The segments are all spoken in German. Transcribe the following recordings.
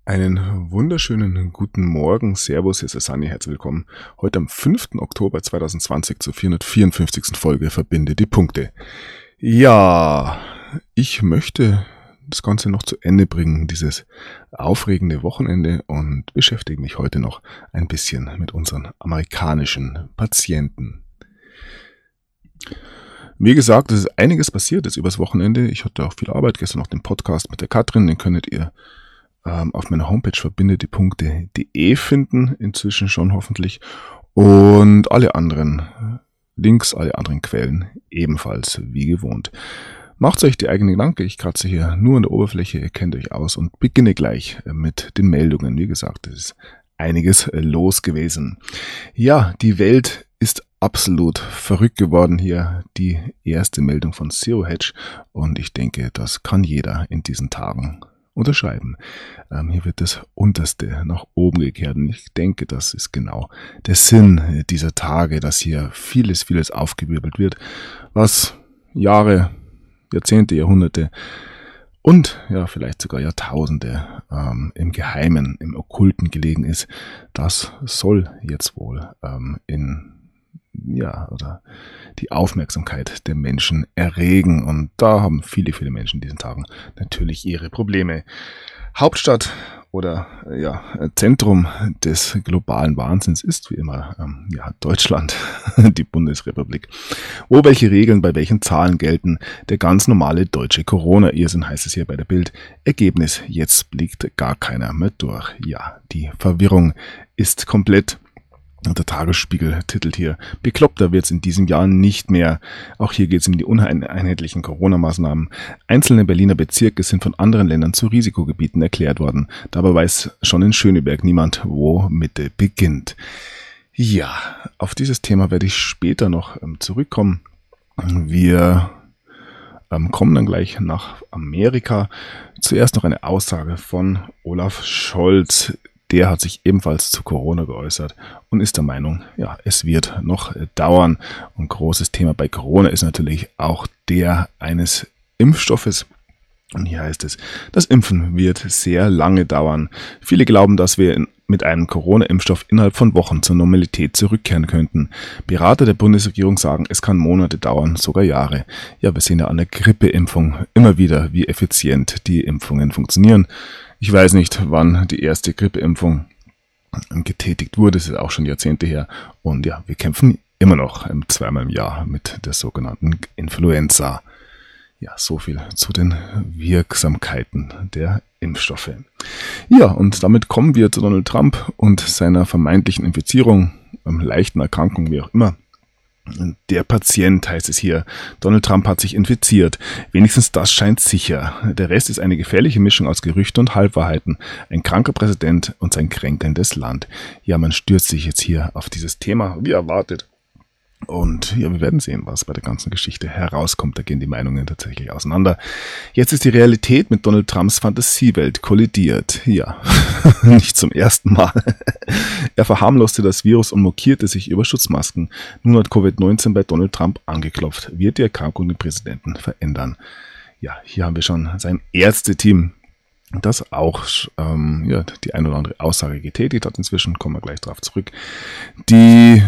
Einen wunderschönen guten Morgen. Servus, hier ist der Sunny. Herzlich willkommen. Heute am 5. Oktober 2020 zur 454. Folge Verbinde die Punkte. Ja, ich möchte das Ganze noch zu Ende bringen, dieses aufregende Wochenende, und beschäftige mich heute noch ein bisschen mit unseren amerikanischen Patienten. Wie gesagt, es ist einiges passiert jetzt übers Wochenende. Ich hatte auch viel Arbeit. Gestern noch den Podcast mit der Katrin, den könntet ihr auf meiner Homepage verbindediepunkte.de finden, inzwischen schon hoffentlich. Und alle anderen Links, alle anderen Quellen ebenfalls wie gewohnt. Macht euch die eigenen Gedanken, ich kratze hier nur an der Oberfläche, ihr kennt euch aus und beginne gleich mit den Meldungen. Wie gesagt, es ist einiges los gewesen. Ja, die Welt ist absolut verrückt geworden hier. Die erste Meldung von Zero Hedge, und ich denke, das kann jeder in diesen Tagen unterschreiben. Hier wird das Unterste nach oben gekehrt, und ich denke, das ist genau der Sinn dieser Tage, dass hier vieles aufgewirbelt wird, was Jahre, Jahrzehnte, Jahrhunderte und ja vielleicht sogar Jahrtausende im Geheimen, im Okkulten gelegen ist. Das soll jetzt wohl oder die Aufmerksamkeit der Menschen erregen. Und da haben viele Menschen in diesen Tagen natürlich ihre Probleme. Hauptstadt oder Zentrum des globalen Wahnsinns ist wie immer Deutschland, die Bundesrepublik. Wo welche Regeln bei welchen Zahlen gelten, der ganz normale deutsche Corona-Irrsinn, heißt es hier bei der Bild. Ergebnis, jetzt blickt gar keiner mehr durch. Ja, die Verwirrung ist komplett. Und der Tagesspiegel titelt hier: Bekloppter wird's in diesem Jahr nicht mehr. Auch hier geht es um die uneinheitlichen Corona-Maßnahmen. Einzelne Berliner Bezirke sind von anderen Ländern zu Risikogebieten erklärt worden. Dabei weiß schon in Schöneberg niemand, wo Mitte beginnt. Ja, auf dieses Thema werde ich später noch zurückkommen. Wir kommen dann gleich nach Amerika. Zuerst noch eine Aussage von Olaf Scholz. Der hat sich ebenfalls zu Corona geäußert und ist der Meinung, ja, es wird noch dauern. Und großes Thema bei Corona ist natürlich auch der eines Impfstoffes. Und hier heißt es, das Impfen wird sehr lange dauern. Viele glauben, dass wir mit einem Corona-Impfstoff innerhalb von Wochen zur Normalität zurückkehren könnten. Berater der Bundesregierung sagen, es kann Monate dauern, sogar Jahre. Ja, wir sehen ja an der Grippeimpfung immer wieder, wie effizient die Impfungen funktionieren. Ich weiß nicht, wann die erste Grippeimpfung getätigt wurde, das ist auch schon Jahrzehnte her. Und ja, wir kämpfen immer noch zweimal im Jahr mit der sogenannten Influenza. Ja, so viel zu den Wirksamkeiten der Impfstoffe. Ja, und damit kommen wir zu Donald Trump und seiner vermeintlichen Infizierung, leichten Erkrankung, wie auch immer. Der Patient, heißt es hier. Donald Trump hat sich infiziert. Wenigstens das scheint sicher. Der Rest ist eine gefährliche Mischung aus Gerüchten und Halbwahrheiten. Ein kranker Präsident und sein kränkelndes Land. Ja, man stürzt sich jetzt hier auf dieses Thema, wie erwartet. Und ja, wir werden sehen, was bei der ganzen Geschichte herauskommt. Da gehen die Meinungen tatsächlich auseinander. Jetzt ist die Realität mit Donald Trumps Fantasiewelt kollidiert. Ja, nicht zum ersten Mal. Er verharmloste das Virus und mokierte sich über Schutzmasken. Nun hat Covid-19 bei Donald Trump angeklopft. Wird die Erkrankung den Präsidenten verändern? Ja, hier haben wir schon sein Ärzteteam, das auch die ein oder andere Aussage getätigt hat. Inzwischen kommen wir gleich darauf zurück. Die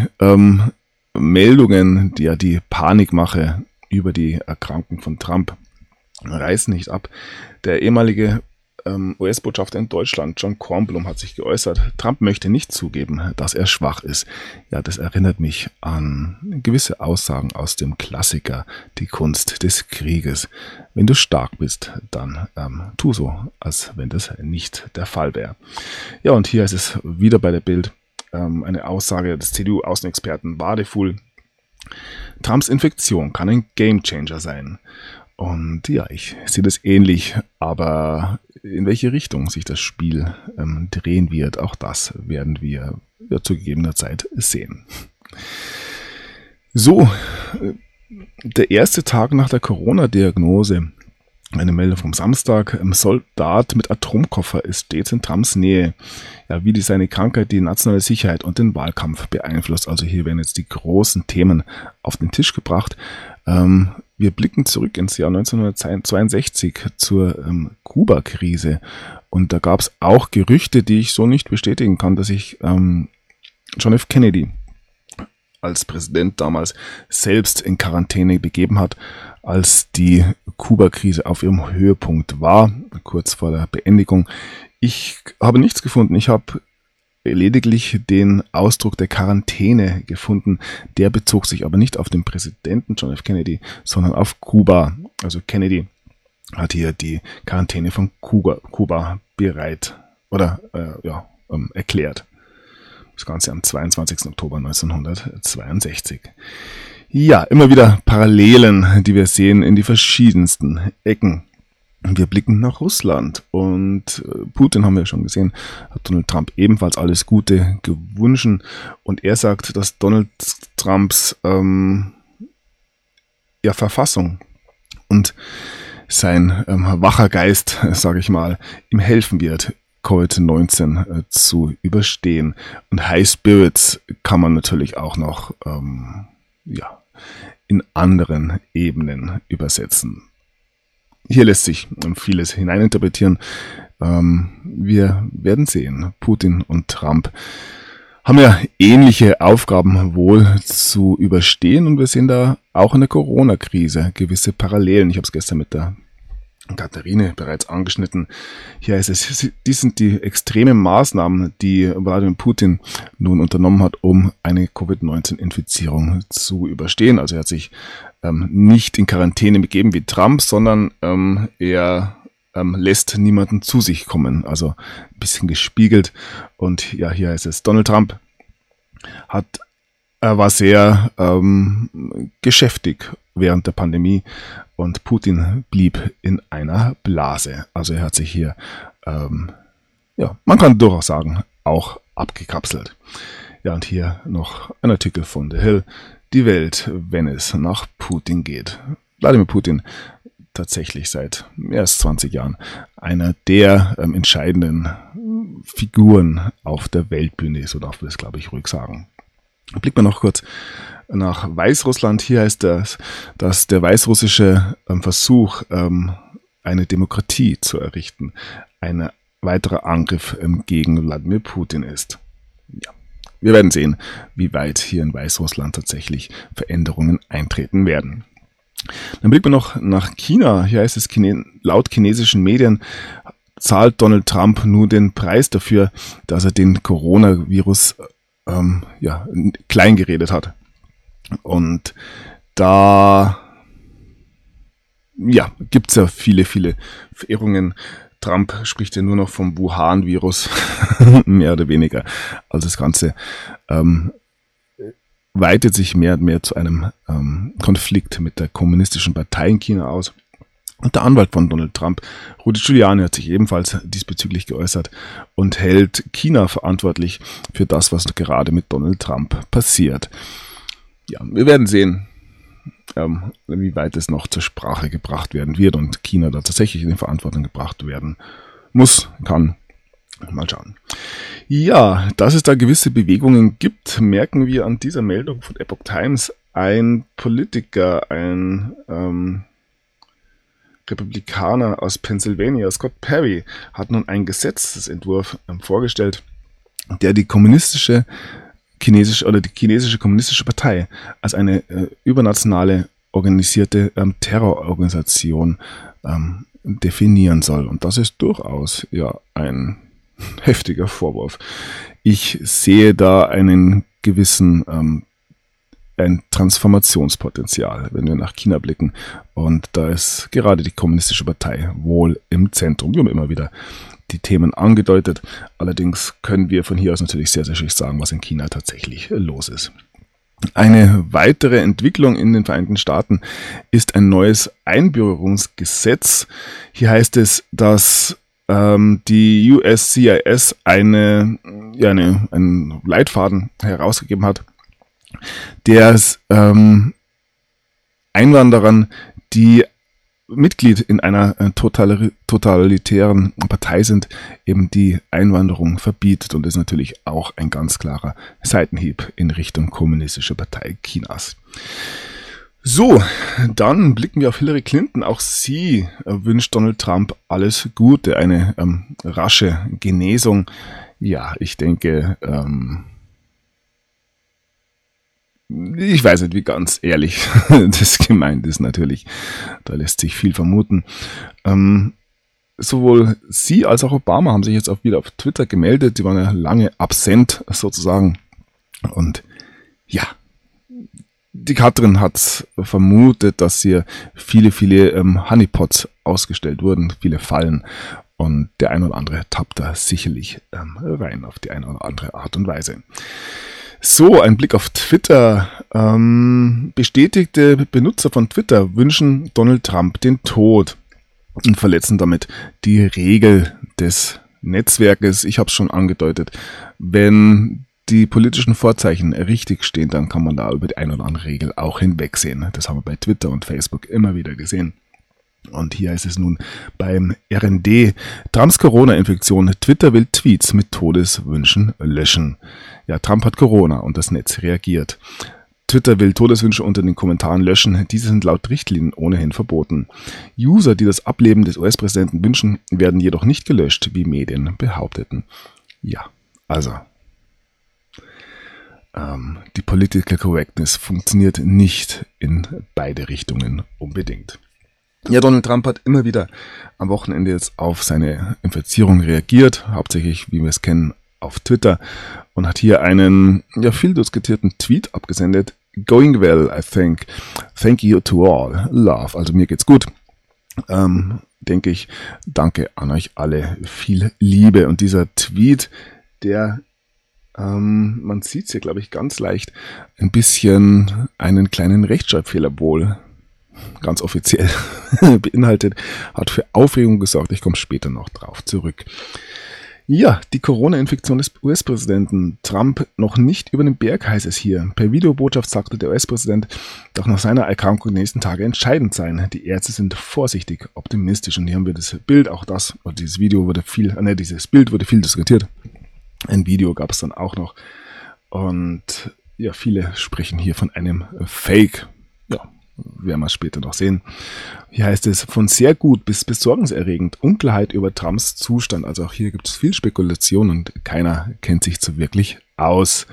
Meldungen, die Panikmache über die Erkrankung von Trump reißen nicht ab. Der ehemalige US-Botschafter in Deutschland, John Kornblum, hat sich geäußert, Trump möchte nicht zugeben, dass er schwach ist. Ja, das erinnert mich an gewisse Aussagen aus dem Klassiker, die Kunst des Krieges. Wenn du stark bist, dann tu so, als wenn das nicht der Fall wäre. Ja, und hier ist es wieder bei der Bild. Eine Aussage des CDU-Außenexperten Wadefuhl. Trumps Infektion kann ein Gamechanger sein. Und ja, ich sehe das ähnlich, aber in welche Richtung sich das Spiel drehen wird, auch das werden wir zu gegebener Zeit sehen. So, der erste Tag nach der Corona-Diagnose. Eine Meldung vom Samstag. Soldat mit Atomkoffer ist stets in Trumps Nähe. Ja, wie seine Krankheit die nationale Sicherheit und den Wahlkampf beeinflusst. Also hier werden jetzt die großen Themen auf den Tisch gebracht. Wir blicken zurück ins Jahr 1962 zur Kuba-Krise. Und da gab es auch Gerüchte, die ich so nicht bestätigen kann, dass sich John F. Kennedy als Präsident damals selbst in Quarantäne begeben hat, als die Kuba-Krise auf ihrem Höhepunkt war, kurz vor der Beendigung. Ich habe nichts gefunden. Ich habe lediglich den Ausdruck der Quarantäne gefunden. Der bezog sich aber nicht auf den Präsidenten John F. Kennedy, sondern auf Kuba. Also Kennedy hat hier die Quarantäne von Kuba bereit oder erklärt. Das Ganze am 22. Oktober 1962. Ja, immer wieder Parallelen, die wir sehen in die verschiedensten Ecken. Wir blicken nach Russland und Putin, haben wir schon gesehen, hat Donald Trump ebenfalls alles Gute gewünscht. Und er sagt, dass Donald Trumps Verfassung und sein wacher Geist, sage ich mal, ihm helfen wird, Covid-19 zu überstehen. Und High Spirits kann man natürlich auch noch in anderen Ebenen übersetzen. Hier lässt sich vieles hineininterpretieren. Wir werden sehen. Putin und Trump haben ja ähnliche Aufgaben wohl zu überstehen und wir sehen da auch in der Corona-Krise gewisse Parallelen. Ich habe es gestern mit der Katharine bereits angeschnitten. Hier heißt es, dies sind die extremen Maßnahmen, die Wladimir Putin nun unternommen hat, um eine Covid-19-Infizierung zu überstehen. Also er hat sich nicht in Quarantäne begeben wie Trump, sondern er lässt niemanden zu sich kommen. Also ein bisschen gespiegelt. Und ja, hier heißt es, Donald Trump war sehr geschäftig während der Pandemie und Putin blieb in einer Blase. Also er hat sich hier, man kann durchaus sagen, auch abgekapselt. Ja, und hier noch ein Artikel von The Hill. Die Welt, wenn es nach Putin geht. Wladimir Putin tatsächlich seit mehr als 20 Jahren einer der entscheidenden Figuren auf der Weltbühne, so darf man das, glaube ich, ruhig sagen. Blicken wir noch kurz nach Weißrussland. Hier heißt es, dass der weißrussische Versuch, eine Demokratie zu errichten, ein weiterer Angriff gegen Wladimir Putin ist. Ja, wir werden sehen, wie weit hier in Weißrussland tatsächlich Veränderungen eintreten werden. Dann blicken wir noch nach China. Hier heißt es, laut chinesischen Medien zahlt Donald Trump nur den Preis dafür, dass er den Coronavirus klein geredet hat. Und da gibt es ja viele Verirrungen. Trump spricht ja nur noch vom Wuhan-Virus, mehr oder weniger. Also das Ganze weitet sich mehr und mehr zu einem Konflikt mit der kommunistischen Partei in China aus. Und der Anwalt von Donald Trump, Rudy Giuliani, hat sich ebenfalls diesbezüglich geäußert und hält China verantwortlich für das, was gerade mit Donald Trump passiert. Ja, wir werden sehen, wie weit es noch zur Sprache gebracht werden wird und China da tatsächlich in Verantwortung gebracht werden muss, kann. Mal schauen. Ja, dass es da gewisse Bewegungen gibt, merken wir an dieser Meldung von Epoch Times. Ein Politiker, ein Republikaner aus Pennsylvania, Scott Perry, hat nun einen Gesetzesentwurf vorgestellt, der die chinesische kommunistische Partei als eine übernationale organisierte Terrororganisation definieren soll. Und das ist durchaus ein heftiger Vorwurf. Ich sehe da einen gewissen ein Transformationspotenzial, wenn wir nach China blicken. Und da ist gerade die kommunistische Partei wohl im Zentrum. Wir haben immer wieder die Themen angedeutet. Allerdings können wir von hier aus natürlich sehr, sehr schlecht sagen, was in China tatsächlich los ist. Eine weitere Entwicklung in den Vereinigten Staaten ist ein neues Einbürgerungsgesetz. Hier heißt es, dass die USCIS einen Leitfaden herausgegeben hat, der Einwanderern, die Mitglied in einer totalitären Partei sind, eben die Einwanderung verbietet und ist natürlich auch ein ganz klarer Seitenhieb in Richtung Kommunistische Partei Chinas. So, dann blicken wir auf Hillary Clinton. Auch sie wünscht Donald Trump alles Gute, eine rasche Genesung. Ja, ich denke, ich weiß nicht, wie ganz ehrlich das gemeint ist natürlich. Da lässt sich viel vermuten. Sowohl sie als auch Obama haben sich jetzt auch wieder auf Twitter gemeldet. Die waren ja lange absent sozusagen. Und ja, die Katrin hat vermutet, dass hier viele Honeypots ausgestellt wurden, viele Fallen. Und der ein oder andere tappt da sicherlich rein auf die eine oder andere Art und Weise. So, ein Blick auf Twitter. Bestätigte Benutzer von Twitter wünschen Donald Trump den Tod und verletzen damit die Regel des Netzwerkes. Ich habe es schon angedeutet. Wenn die politischen Vorzeichen richtig stehen, dann kann man da über die eine oder andere Regel auch hinwegsehen. Das haben wir bei Twitter und Facebook immer wieder gesehen. Und hier ist es nun beim RND. Trumps Corona-Infektion. Twitter will Tweets mit Todeswünschen löschen. Ja, Trump hat Corona und das Netz reagiert. Twitter will Todeswünsche unter den Kommentaren löschen. Diese sind laut Richtlinien ohnehin verboten. User, die das Ableben des US-Präsidenten wünschen, werden jedoch nicht gelöscht, wie Medien behaupteten. Ja, also die Political Correctness funktioniert nicht in beide Richtungen unbedingt. Ja, Donald Trump hat immer wieder am Wochenende jetzt auf seine Infizierung reagiert, hauptsächlich, wie wir es kennen, auf Twitter und hat hier einen viel diskutierten Tweet abgesendet. Going well, I think. Thank you to all. Love. Also mir geht's gut. Denke ich. Danke an euch alle. Viel Liebe. Und dieser Tweet, der man sieht es hier, glaube ich, ganz leicht, ein bisschen einen kleinen Rechtschreibfehler wohl ganz offiziell beinhaltet, hat für Aufregung gesorgt. Ich komme später noch drauf zurück. Ja, die Corona-Infektion des US-Präsidenten. Trump noch nicht über den Berg, heißt es hier. Per Videobotschaft sagte der US-Präsident, doch nach seiner Erkrankung die nächsten Tage entscheidend seien. Die Ärzte sind vorsichtig optimistisch. Und hier haben wir das Bild, auch das, oder dieses Video wurde dieses Bild wurde viel diskutiert. Ein Video gab es dann auch noch. Und ja, viele sprechen hier von einem Fake. Ja, werden wir später noch sehen. Hier heißt es, von sehr gut bis besorgniserregend, Unklarheit über Trumps Zustand. Also auch hier gibt es viel Spekulation und keiner kennt sich so wirklich aus.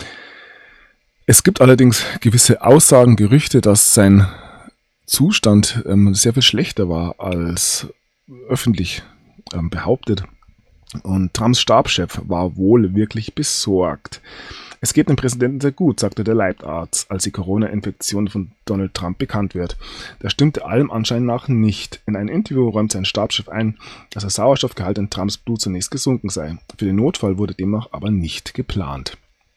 Es gibt allerdings gewisse Aussagen, Gerüchte, dass sein Zustand sehr viel schlechter war als öffentlich behauptet. Und Trumps Stabschef war wohl wirklich besorgt. Es geht dem Präsidenten sehr gut, sagte der Leibarzt, als die Corona-Infektion von Donald Trump bekannt wird. Das stimmte allem Anschein nach nicht. In einem Interview räumt sein Stabschef ein, dass der Sauerstoffgehalt in Trumps Blut zunächst gesunken sei. Für den Notfall wurde demnach aber nicht geplant.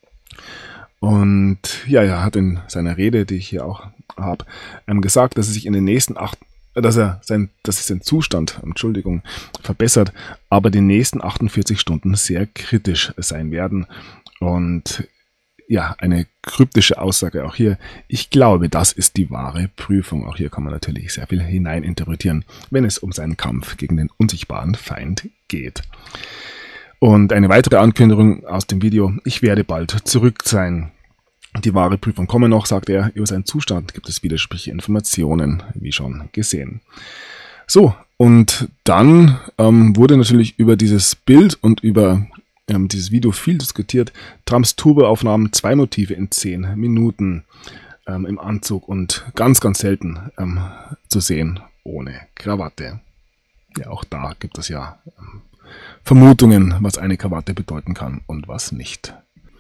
Und ja, er hat in seiner Rede, die ich hier auch habe, gesagt, dass er sich in den nächsten dass sein Zustand, verbessert, aber die nächsten 48 Stunden sehr kritisch sein werden. Und ja, eine kryptische Aussage auch hier. Ich glaube, das ist die wahre Prüfung. Auch hier kann man natürlich sehr viel hineininterpretieren, wenn es um seinen Kampf gegen den unsichtbaren Feind geht. Und eine weitere Ankündigung aus dem Video. Ich werde bald zurück sein. Die wahre Prüfung komme noch, sagt er. Über seinen Zustand gibt es widersprüchliche Informationen, wie schon gesehen. So, und dann wurde natürlich über dieses Bild und über dieses Video viel diskutiert. Trumps Turboaufnahmen, 2 Motive in 10 Minuten im Anzug und ganz, ganz selten zu sehen ohne Krawatte. Ja, auch da gibt es ja Vermutungen, was eine Krawatte bedeuten kann und was nicht.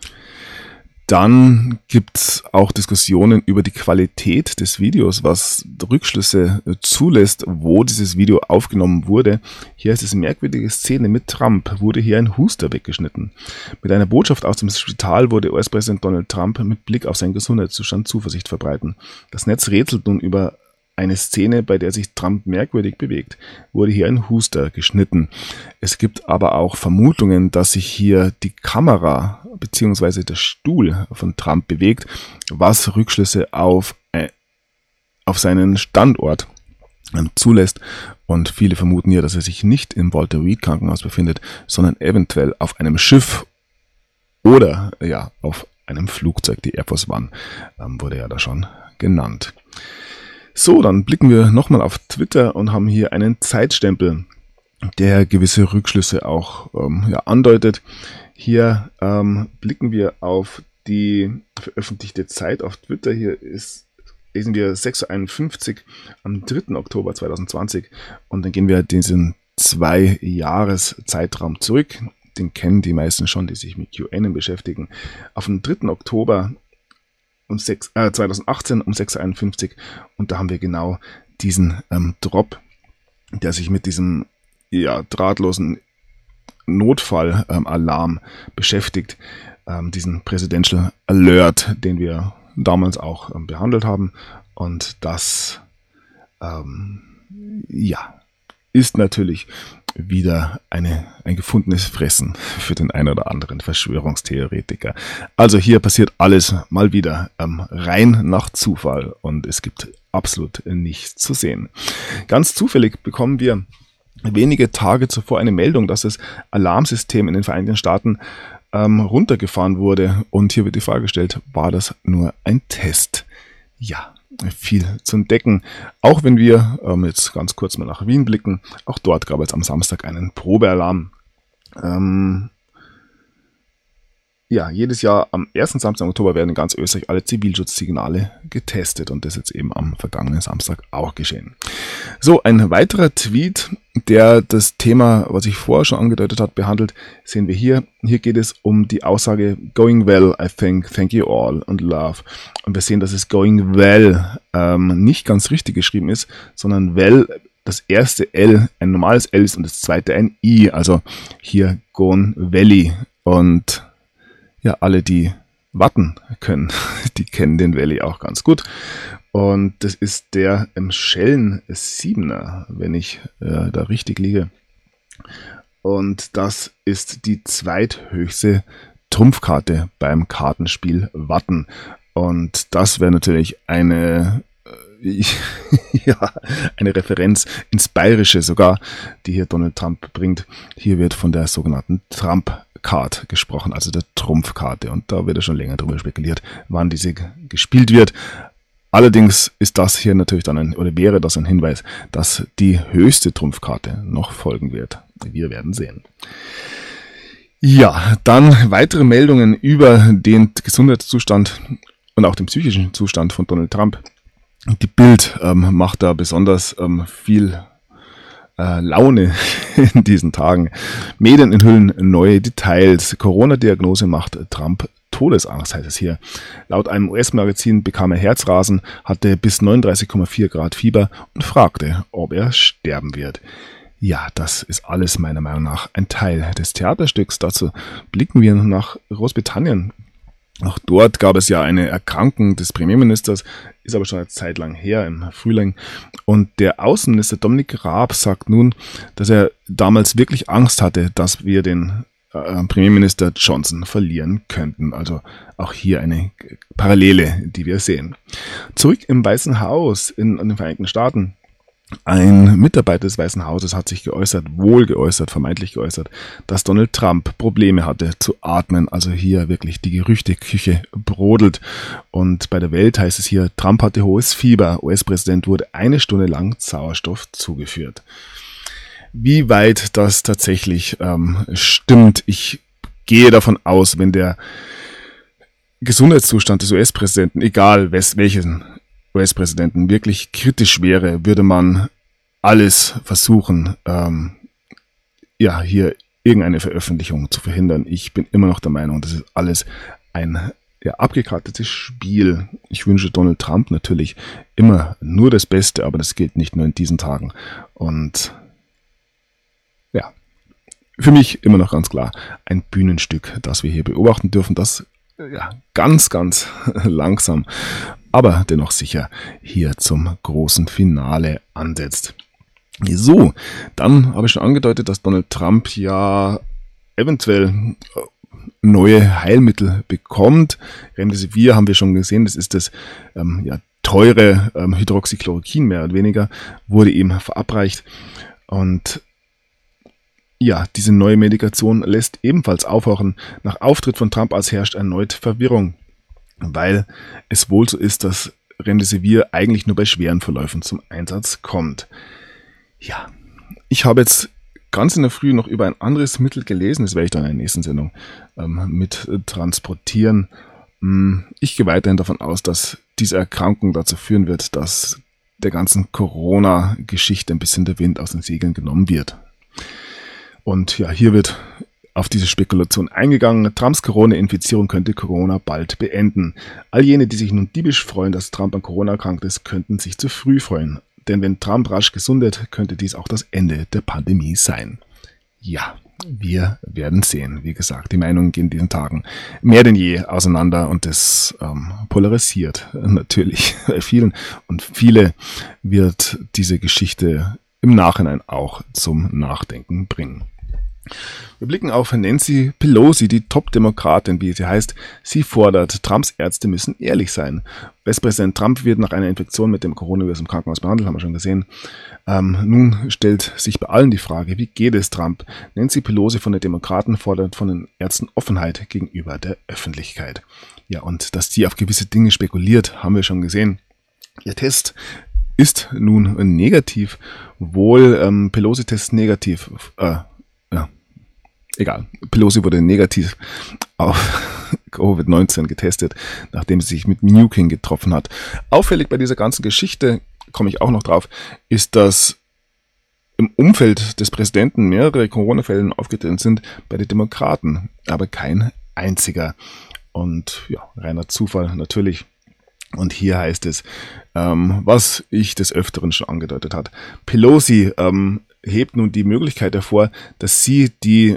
Dann gibt es auch Diskussionen über die Qualität des Videos, was Rückschlüsse zulässt, wo dieses Video aufgenommen wurde. Hier ist es eine merkwürdige Szene mit Trump, wurde hier ein Huster weggeschnitten. Mit einer Botschaft aus dem Spital wurde US-Präsident Donald Trump mit Blick auf seinen Gesundheitszustand Zuversicht verbreiten. Das Netz rätselt nun über eine Szene, bei der sich Trump merkwürdig bewegt, wurde hier ein Huster geschnitten. Es gibt aber auch Vermutungen, dass sich hier die Kamera bzw. der Stuhl von Trump bewegt, was Rückschlüsse auf seinen Standort zulässt. Und viele vermuten hier, dass er sich nicht im Walter Reed Krankenhaus befindet, sondern eventuell auf einem Schiff oder ja auf einem Flugzeug. Die Air Force One wurde ja da schon genannt. So, dann blicken wir nochmal auf Twitter und haben hier einen Zeitstempel, der gewisse Rückschlüsse auch andeutet. Hier blicken wir auf die veröffentlichte Zeit auf Twitter. Hier lesen wir 6:51 Uhr am 3. Oktober 2020 und dann gehen wir diesen 2-Jahres-Zeitraum zurück. Den kennen die meisten schon, die sich mit QAnon beschäftigen. Auf den 3. Oktober 2018 um 6:51 Uhr und da haben wir genau diesen Drop, der sich mit diesem drahtlosen Notfallalarm beschäftigt, diesen Presidential Alert, den wir damals auch behandelt haben. Und das ist natürlich wieder ein gefundenes Fressen für den einen oder anderen Verschwörungstheoretiker. Also hier passiert alles mal wieder rein nach Zufall und es gibt absolut nichts zu sehen. Ganz zufällig bekommen wir wenige Tage zuvor eine Meldung, dass das Alarmsystem in den Vereinigten Staaten runtergefahren wurde. Und hier wird die Frage gestellt, war das nur ein Test? Ja, viel zu entdecken. Auch wenn wir jetzt ganz kurz mal nach Wien blicken, auch dort gab es am Samstag einen Probealarm. Jedes Jahr am 1. Samstag im Oktober werden in ganz Österreich alle Zivilschutzsignale getestet und das ist jetzt eben am vergangenen Samstag auch geschehen. So, ein weiterer Tweet, der das Thema, was ich vorher schon angedeutet habe, behandelt, sehen wir hier. Hier geht es um die Aussage Going well, I think, thank you all and love. Und wir sehen, dass es Going well nicht ganz richtig geschrieben ist, sondern well, das erste L ein normales L ist und das zweite ein I, also hier Gone Valley. Und ja, alle, die Watten können, die kennen den Valley auch ganz gut. Und das ist der Schellen 7er, wenn ich da richtig liege. Und das ist die zweithöchste Trumpfkarte beim Kartenspiel Watten. Und das wäre natürlich eine Referenz ins Bayerische sogar, die hier Donald Trump bringt. Hier wird von der sogenannten Trump-Card gesprochen, also der Trumpfkarte. Und da wird ja schon länger drüber spekuliert, wann diese gespielt wird. Allerdings ist das hier natürlich dann wäre das ein Hinweis, dass die höchste Trumpfkarte noch folgen wird. Wir werden sehen. Ja, dann weitere Meldungen über den Gesundheitszustand und auch den psychischen Zustand von Donald Trump. Die Bild macht da besonders viel Laune in diesen Tagen. Medien enthüllen neue Details. Corona-Diagnose macht Trump Todesangst, heißt es hier. Laut einem US-Magazin bekam er Herzrasen, hatte bis 39,4 Grad Fieber und fragte, ob er sterben wird. Ja, das ist alles meiner Meinung nach ein Teil des Theaterstücks. Dazu blicken wir nach Großbritannien. Auch dort gab es ja eine Erkrankung des Premierministers, ist aber schon eine Zeit lang her, im Frühling. Und der Außenminister Dominic Raab sagt nun, dass er damals wirklich Angst hatte, dass wir den Premierminister Johnson verlieren könnten. Also auch hier eine Parallele, die wir sehen. Zurück im Weißen Haus in den Vereinigten Staaten. Ein Mitarbeiter des Weißen Hauses hat sich vermeintlich geäußert, dass Donald Trump Probleme hatte zu atmen. Also hier wirklich die Gerüchteküche brodelt. Und bei der Welt heißt es hier, Trump hatte hohes Fieber. US-Präsident wurde 1 Stunde lang Sauerstoff zugeführt. Wie weit das tatsächlich stimmt, ich gehe davon aus, wenn der Gesundheitszustand des US-Präsidenten, egal welchen US-Präsidenten, wirklich kritisch wäre, würde man alles versuchen, hier irgendeine Veröffentlichung zu verhindern. Ich bin immer noch der Meinung, das ist alles ein abgekartetes Spiel. Ich wünsche Donald Trump natürlich immer nur das Beste, aber das gilt nicht nur in diesen Tagen. Und für mich immer noch ganz klar ein Bühnenstück, das wir hier beobachten dürfen, das ganz, ganz langsam, aber dennoch sicher hier zum großen Finale ansetzt. So, dann habe ich schon angedeutet, dass Donald Trump ja eventuell neue Heilmittel bekommt. Remdesivir haben wir schon gesehen, das ist das teure Hydroxychloroquin mehr oder weniger, wurde ihm verabreicht. Und diese neue Medikation lässt ebenfalls aufhorchen. Nach Auftritt von Trump herrscht erneut Verwirrung, weil es wohl so ist, dass Remdesivir eigentlich nur bei schweren Verläufen zum Einsatz kommt. Ja, ich habe jetzt ganz in der Früh noch über ein anderes Mittel gelesen, das werde ich dann in der nächsten Sendung mit transportieren. Ich gehe weiterhin davon aus, dass diese Erkrankung dazu führen wird, dass der ganzen Corona-Geschichte ein bisschen der Wind aus den Segeln genommen wird. Und ja, hier wird auf diese Spekulation eingegangen. Trumps Corona-Infizierung könnte Corona bald beenden. All jene, die sich nun diebisch freuen, dass Trump an Corona erkrankt ist, könnten sich zu früh freuen. Denn wenn Trump rasch gesundet, könnte dies auch das Ende der Pandemie sein. Ja, wir werden sehen. Wie gesagt, die Meinungen gehen in diesen Tagen mehr denn je auseinander und das polarisiert natürlich bei vielen. Und viele wird diese Geschichte im Nachhinein auch zum Nachdenken bringen. Wir blicken auf Nancy Pelosi, die Top-Demokratin, wie sie heißt. Sie fordert, Trumps Ärzte müssen ehrlich sein. US-Präsident Trump wird nach einer Infektion mit dem Coronavirus im Krankenhaus behandelt, haben wir schon gesehen. Nun stellt sich bei allen die Frage, wie geht es Trump? Nancy Pelosi von den Demokraten fordert von den Ärzten Offenheit gegenüber der Öffentlichkeit. Ja, und dass die auf gewisse Dinge spekuliert, haben wir schon gesehen. Ihr Test ist nun negativ, wohl Pelosi-Test negativ, egal. Pelosi wurde negativ auf Covid-19 getestet, nachdem sie sich mit Newkin getroffen hat. Auffällig bei dieser ganzen Geschichte, komme ich auch noch drauf, ist, dass im Umfeld des Präsidenten mehrere Corona-Fälle aufgetreten sind bei den Demokraten, aber kein einziger. Und ja, reiner Zufall natürlich. Und hier heißt es, was ich des Öfteren schon angedeutet habe. Pelosi hebt nun die Möglichkeit hervor, dass sie die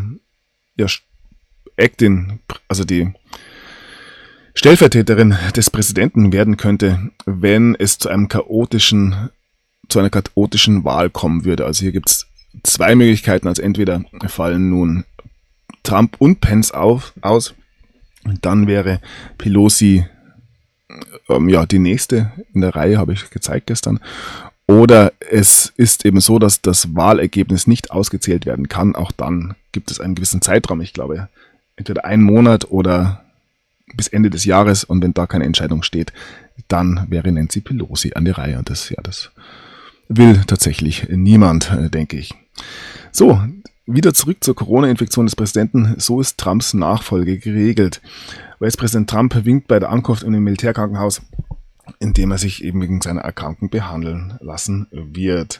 Acting, also die Stellvertreterin des Präsidenten werden könnte, wenn es zu einer chaotischen Wahl kommen würde. Also hier gibt es zwei Möglichkeiten, also entweder fallen nun Trump und Pence aus, und dann wäre Pelosi die nächste in der Reihe, habe ich gezeigt gestern. Oder es ist eben so, dass das Wahlergebnis nicht ausgezählt werden kann. Auch dann gibt es einen gewissen Zeitraum, ich glaube, entweder einen Monat oder bis Ende des Jahres. Und wenn da keine Entscheidung steht, dann wäre Nancy Pelosi an der Reihe. Und das will tatsächlich niemand, denke ich. So, wieder zurück zur Corona-Infektion des Präsidenten. So ist Trumps Nachfolge geregelt. US-Präsident Trump winkt bei der Ankunft in dem Militärkrankenhaus, indem er sich eben wegen seiner Erkrankung behandeln lassen wird.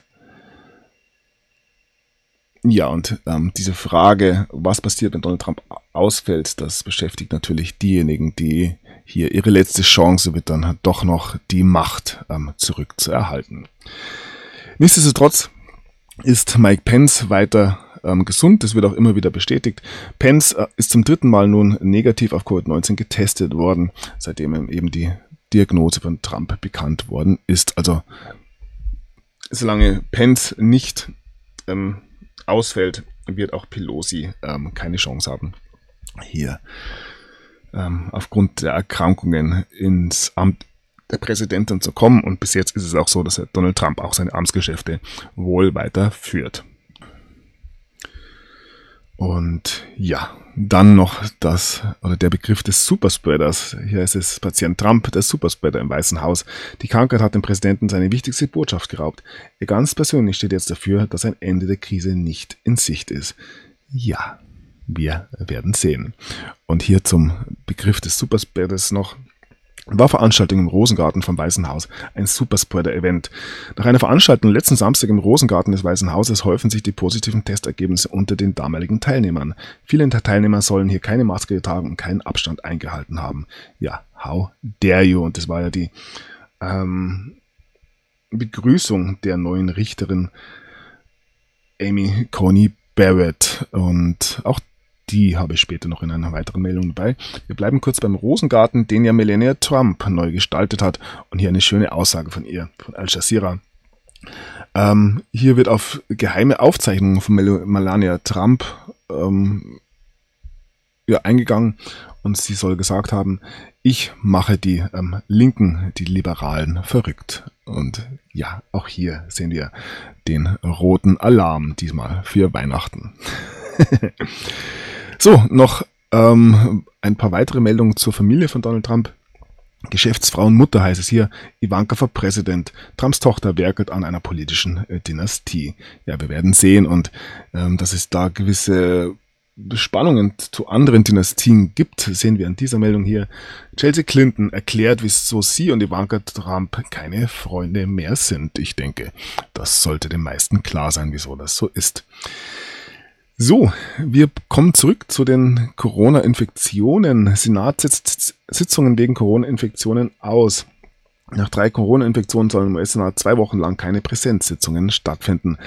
Ja, und diese Frage, was passiert, wenn Donald Trump ausfällt, das beschäftigt natürlich diejenigen, die hier ihre letzte Chance wittern, doch noch die Macht zurückzuerhalten. Nichtsdestotrotz ist Mike Pence weiter gesund, das wird auch immer wieder bestätigt. Pence ist zum 3. Mal nun negativ auf Covid-19 getestet worden, seitdem eben die Diagnose von Trump bekannt worden ist. Also solange Pence nicht ausfällt, wird auch Pelosi keine Chance haben, hier aufgrund der Erkrankungen ins Amt der Präsidentin zu kommen. Und bis jetzt ist es auch so, dass Donald Trump auch seine Amtsgeschäfte wohl weiterführt. Und ja, dann noch der Begriff des Superspreaders. Hier ist es Patient Trump, der Superspreader im Weißen Haus. Die Krankheit hat dem Präsidenten seine wichtigste Botschaft geraubt. Er ganz persönlich steht jetzt dafür, dass ein Ende der Krise nicht in Sicht ist. Ja, wir werden sehen. Und hier zum Begriff des Superspreaders noch. War Veranstaltung im Rosengarten vom Weißen Haus, ein Superspreader-Event. Nach einer Veranstaltung letzten Samstag im Rosengarten des Weißen Hauses häufen sich die positiven Testergebnisse unter den damaligen Teilnehmern. Viele der Teilnehmer sollen hier keine Maske getragen und keinen Abstand eingehalten haben. Ja, how dare you? Und das war ja die Begrüßung der neuen Richterin Amy Coney Barrett. Und auch die habe ich später noch in einer weiteren Meldung dabei. Wir bleiben kurz beim Rosengarten, den ja Melania Trump neu gestaltet hat. Und hier eine schöne Aussage von ihr, von Al Jazeera. Hier wird auf geheime Aufzeichnungen von Melania Trump eingegangen. Und sie soll gesagt haben, ich mache die Linken, die Liberalen, verrückt. Und ja, auch hier sehen wir den roten Alarm, diesmal für Weihnachten. So, noch ein paar weitere Meldungen zur Familie von Donald Trump. Geschäftsfrauenmutter heißt es hier, Ivanka for President. Trumps Tochter werkelt an einer politischen Dynastie. Ja, wir werden sehen und dass es da gewisse Spannungen zu anderen Dynastien gibt, sehen wir an dieser Meldung hier. Chelsea Clinton erklärt, wieso sie und Ivanka Trump keine Freunde mehr sind. Ich denke, das sollte den meisten klar sein, wieso das so ist. So, wir kommen zurück zu den Corona-Infektionen. Senat setzt Sitzungen wegen Corona-Infektionen aus. Nach 3 Corona-Infektionen sollen im US-Senat 2 Wochen lang keine Präsenzsitzungen stattfinden.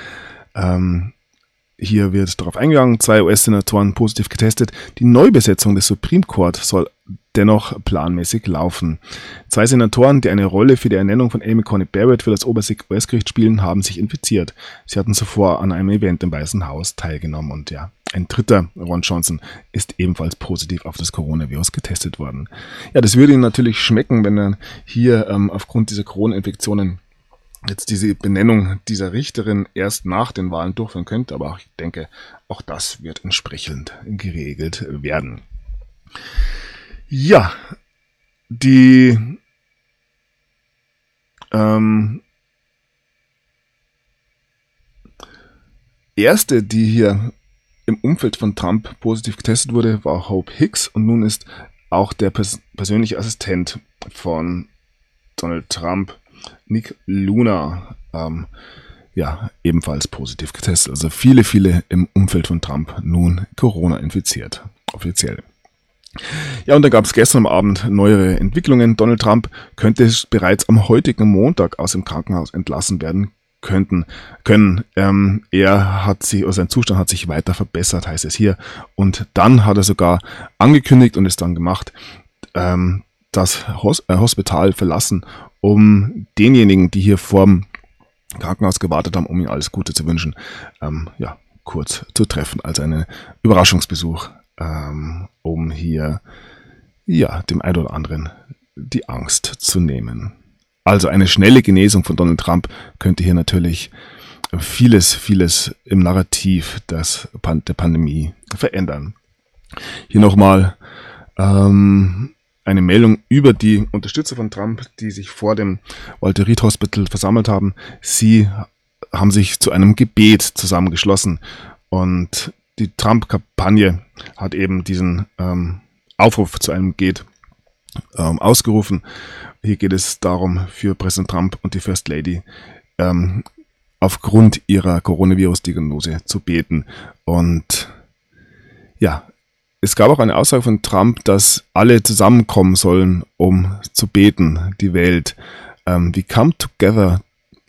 Hier wird darauf eingegangen, 2 US-Senatoren positiv getestet. Die Neubesetzung des Supreme Court soll dennoch planmäßig laufen. 2 Senatoren, die eine Rolle für die Ernennung von Amy Coney Barrett für das oberste US-Gericht spielen, haben sich infiziert. Sie hatten zuvor an einem Event im Weißen Haus teilgenommen und ja, ein dritter, Ron Johnson, ist ebenfalls positiv auf das Coronavirus getestet worden. Ja, das würde Ihnen natürlich schmecken, wenn er hier aufgrund dieser Corona-Infektionen jetzt diese Benennung dieser Richterin erst nach den Wahlen durchführen könnte, aber ich denke, auch das wird entsprechend geregelt werden. Ja, die erste, die hier im Umfeld von Trump positiv getestet wurde, war Hope Hicks und nun ist auch der persönliche Assistent von Donald Trump, Nick Luna, ebenfalls positiv getestet. Also viele im Umfeld von Trump nun Corona infiziert, offiziell. Ja, und da gab es gestern am Abend neuere Entwicklungen. Donald Trump könnte bereits am heutigen Montag aus dem Krankenhaus entlassen werden können. Sein Zustand hat sich weiter verbessert, heißt es hier. Und dann hat er sogar angekündigt und es dann gemacht, das Hospital verlassen, um denjenigen, die hier vorm Krankenhaus gewartet haben, um ihnen alles Gute zu wünschen, kurz zu treffen, als einen Überraschungsbesuch, um hier dem einen oder anderen die Angst zu nehmen. Also eine schnelle Genesung von Donald Trump könnte hier natürlich vieles im Narrativ der Pandemie verändern. Hier nochmal eine Meldung über die Unterstützer von Trump, die sich vor dem Walter Reed Hospital versammelt haben. Sie haben sich zu einem Gebet zusammengeschlossen und die Trump-Kampagne hat eben diesen Aufruf zu einem Gebet ausgerufen. Hier geht es darum, für Präsident Trump und die First Lady aufgrund ihrer Coronavirus-Diagnose zu beten. Und ja, es gab auch eine Aussage von Trump, dass alle zusammenkommen sollen, um zu beten, die Welt. We come together.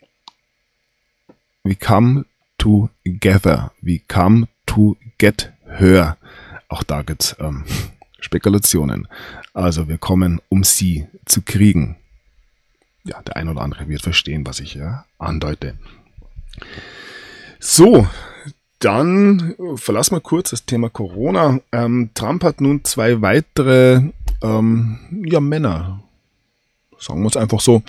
We come together. We come to get her. Auch da gibt's Spekulationen. Also wir kommen, um sie zu kriegen. Ja, der ein oder andere wird verstehen, was ich andeute. So, dann verlassen wir kurz das Thema Corona. Trump hat nun 2 weitere Männer, sagen wir es einfach so,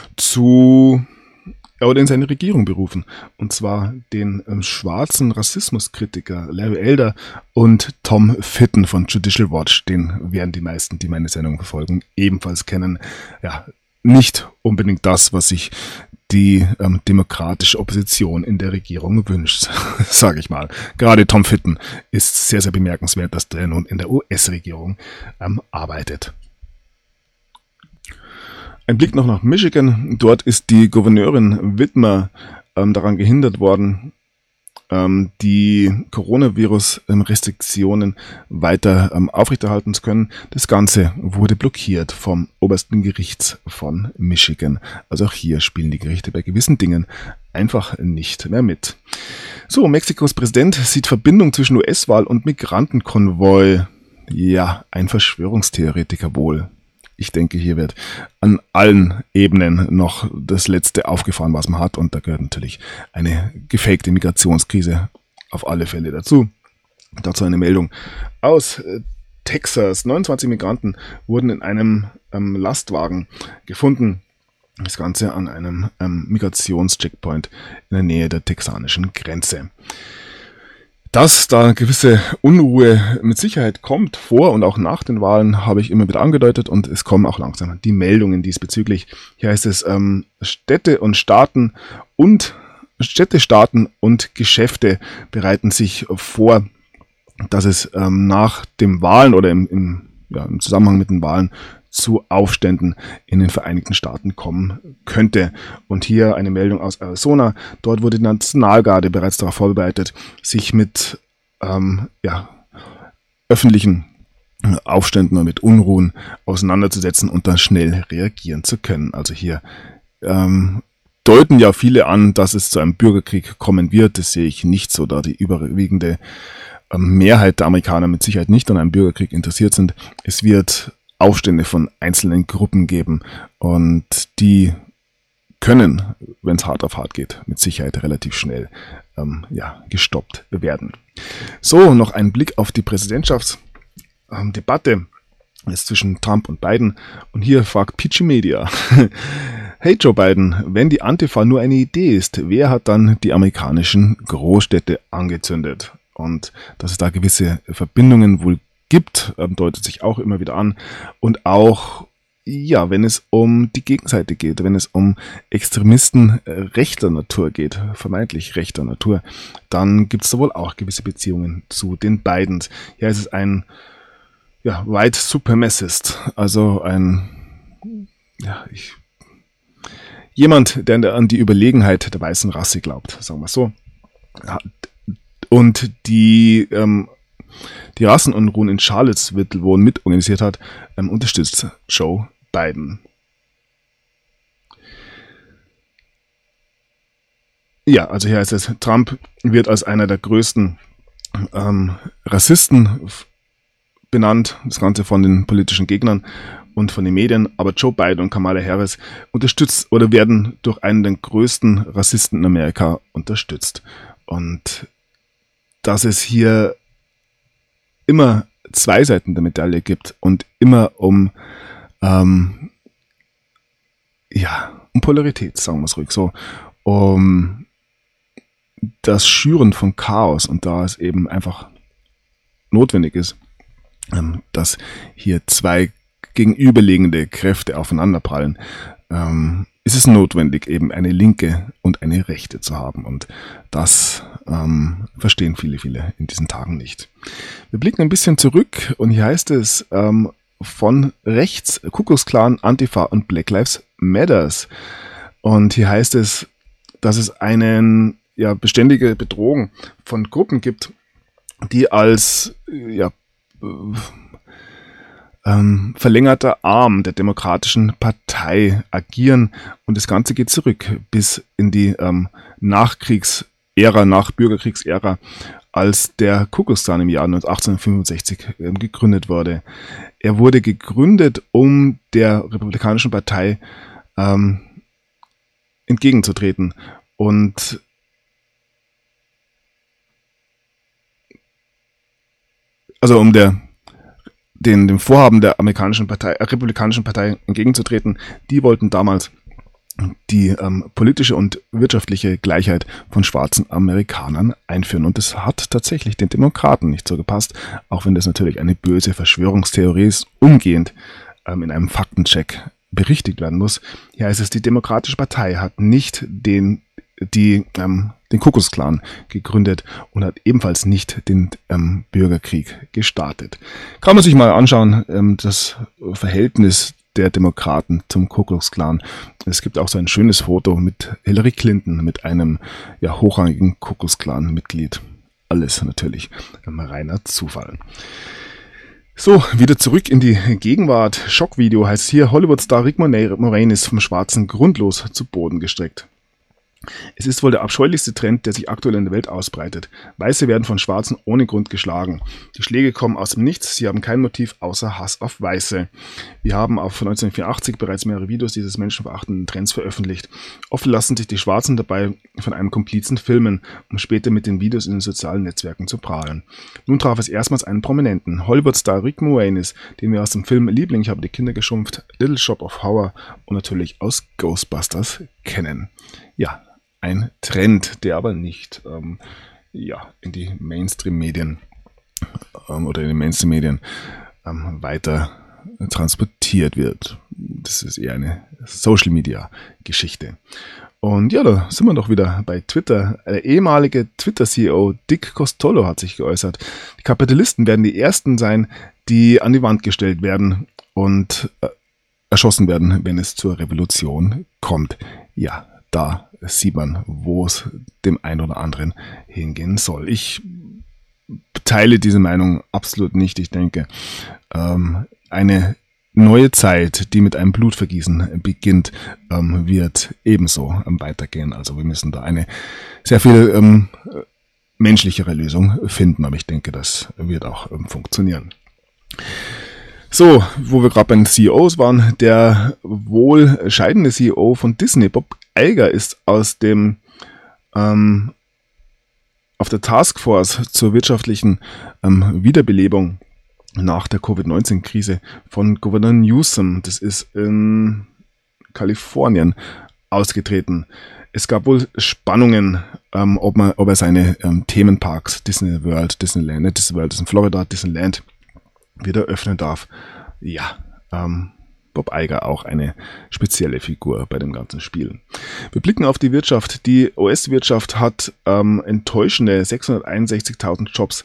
in seine Regierung berufen. Und zwar den schwarzen Rassismuskritiker Larry Elder und Tom Fitton von Judicial Watch. Den werden die meisten, die meine Sendung verfolgen, ebenfalls kennen. Ja, nicht unbedingt das, was sich die demokratische Opposition in der Regierung wünscht, sage ich mal. Gerade Tom Fitton ist sehr, sehr bemerkenswert, dass der nun in der US-Regierung arbeitet. Ein Blick noch nach Michigan. Dort ist die Gouverneurin Whitmer daran gehindert worden, die Coronavirus-Restriktionen weiter aufrechterhalten zu können. Das Ganze wurde blockiert vom obersten Gericht von Michigan. Also auch hier spielen die Gerichte bei gewissen Dingen einfach nicht mehr mit. So, Mexikos Präsident sieht Verbindung zwischen US-Wahl und Migrantenkonvoi. Ja, ein Verschwörungstheoretiker wohl. Ich denke, hier wird an allen Ebenen noch das Letzte aufgefahren, was man hat. Und da gehört natürlich eine gefakte Migrationskrise auf alle Fälle dazu. Dazu eine Meldung aus Texas. 29 Migranten wurden in einem Lastwagen gefunden. Das Ganze an einem Migrationscheckpoint in der Nähe der texanischen Grenze. Dass da eine gewisse Unruhe mit Sicherheit kommt, vor und auch nach den Wahlen, habe ich immer wieder angedeutet, und es kommen auch langsam die Meldungen diesbezüglich. Hier heißt es, Städte, Staaten und Geschäfte bereiten sich vor, dass es nach den Wahlen oder im Zusammenhang mit den Wahlen zu Aufständen in den Vereinigten Staaten kommen könnte. Und hier eine Meldung aus Arizona. Dort wurde die Nationalgarde bereits darauf vorbereitet, sich mit öffentlichen Aufständen und mit Unruhen auseinanderzusetzen und dann schnell reagieren zu können. Also hier deuten ja viele an, dass es zu einem Bürgerkrieg kommen wird. Das sehe ich nicht so, da die überwiegende Mehrheit der Amerikaner mit Sicherheit nicht an einem Bürgerkrieg interessiert sind. Es wird Aufstände von einzelnen Gruppen geben, und die können, wenn es hart auf hart geht, mit Sicherheit relativ schnell gestoppt werden. So, noch ein Blick auf die Präsidentschaftsdebatte jetzt zwischen Trump und Biden, und hier fragt Peachy Media: Hey Joe Biden, wenn die Antifa nur eine Idee ist, wer hat dann die amerikanischen Großstädte angezündet? Und dass es da gewisse Verbindungen wohl gibt, deutet sich auch immer wieder an. Und auch, wenn es um die Gegenseite geht, wenn es um Extremisten rechter Natur geht, vermeintlich rechter Natur, dann gibt es da wohl auch gewisse Beziehungen zu den beiden. Hier ist es ein White Supremacist, also jemand, der an die Überlegenheit der weißen Rasse glaubt, sagen wir so. Und die Rassenunruhen in Charlottesville, wo er mitorganisiert hat, unterstützt Joe Biden. Ja, also hier heißt es, Trump wird als einer der größten Rassisten benannt, das Ganze von den politischen Gegnern und von den Medien, aber Joe Biden und Kamala Harris unterstützt oder werden durch einen der größten Rassisten in Amerika unterstützt. Und dass es hier immer zwei Seiten der Medaille gibt und immer um Polarität, sagen wir es ruhig so, um das Schüren von Chaos, und da es eben einfach notwendig ist, dass hier zwei gegenüberliegende Kräfte aufeinanderprallen, ist es notwendig, eben eine Linke und eine Rechte zu haben. Und das verstehen viele in diesen Tagen nicht. Wir blicken ein bisschen zurück, und hier heißt es von rechts: Ku Klux Klan, Antifa und Black Lives Matters. Und hier heißt es, dass es eine beständige Bedrohung von Gruppen gibt, die als verlängerter Arm der Demokratischen Partei agieren, und das Ganze geht zurück bis in die Nachbürgerkriegsära, als der Ku Klux Klan im Jahr 1865 gegründet wurde. Er wurde gegründet, um der Republikanischen Partei entgegenzutreten und um dem Vorhaben der Republikanischen Partei entgegenzutreten. Die wollten damals die politische und wirtschaftliche Gleichheit von schwarzen Amerikanern einführen. Und das hat tatsächlich den Demokraten nicht so gepasst, auch wenn das natürlich eine böse Verschwörungstheorie ist, umgehend in einem Faktencheck berichtigt werden muss. Hier heißt es, die Demokratische Partei hat nicht den Ku Klux Klan gegründet und hat ebenfalls nicht den Bürgerkrieg gestartet. Kann man sich mal anschauen, das Verhältnis der Demokraten zum Ku Klux Klan. Es gibt auch so ein schönes Foto mit Hillary Clinton, mit einem hochrangigen Ku Klux Klan Mitglied. Alles natürlich reiner Zufall. So, wieder zurück in die Gegenwart. Schockvideo heißt hier: Hollywood-Star Rick Moranis vom Schwarzen grundlos zu Boden gestreckt. Es ist wohl der abscheulichste Trend, der sich aktuell in der Welt ausbreitet. Weiße werden von Schwarzen ohne Grund geschlagen. Die Schläge kommen aus dem Nichts, sie haben kein Motiv außer Hass auf Weiße. Wir haben auch von 1984 bereits mehrere Videos dieses menschenverachtenden Trends veröffentlicht. Oft lassen sich die Schwarzen dabei von einem Komplizen filmen, um später mit den Videos in den sozialen Netzwerken zu prahlen. Nun traf es erstmals einen Prominenten, Hollywood-Star Rick Moranis, den wir aus dem Film Liebling, ich habe die Kinder geschumpft, Little Shop of Horror und natürlich aus Ghostbusters kennen. Ja, ein Trend, der aber nicht in die Mainstream-Medien oder in den Mainstream-Medien weiter transportiert wird. Das ist eher eine Social-Media-Geschichte. Und ja, da sind wir doch wieder bei Twitter. Der ehemalige Twitter-CEO Dick Costolo hat sich geäußert. Die Kapitalisten werden die Ersten sein, die an die Wand gestellt werden und erschossen werden, wenn es zur Revolution kommt. Ja, da sieht man, wo es dem einen oder anderen hingehen soll. Ich teile diese Meinung absolut nicht. Ich denke, eine neue Zeit, die mit einem Blutvergießen beginnt, wird ebenso weitergehen. Also wir müssen da eine sehr viel menschlichere Lösung finden, aber ich denke, das wird auch funktionieren. So, wo wir gerade bei den CEOs waren, der wohl scheidende CEO von Disney, Bob Iger, ist aus dem auf der Taskforce zur wirtschaftlichen Wiederbelebung nach der Covid-19-Krise von Gouverneur Newsom, das ist in Kalifornien, ausgetreten. Es gab wohl Spannungen, ob er seine Themenparks, Disney World, Disneyland, nicht Disney World, das ist in Florida, Disneyland, wieder öffnen darf. Ja, Bob Iger auch eine spezielle Figur bei dem ganzen Spiel. Wir blicken auf die Wirtschaft. Die US-Wirtschaft hat enttäuschende 661.000 Jobs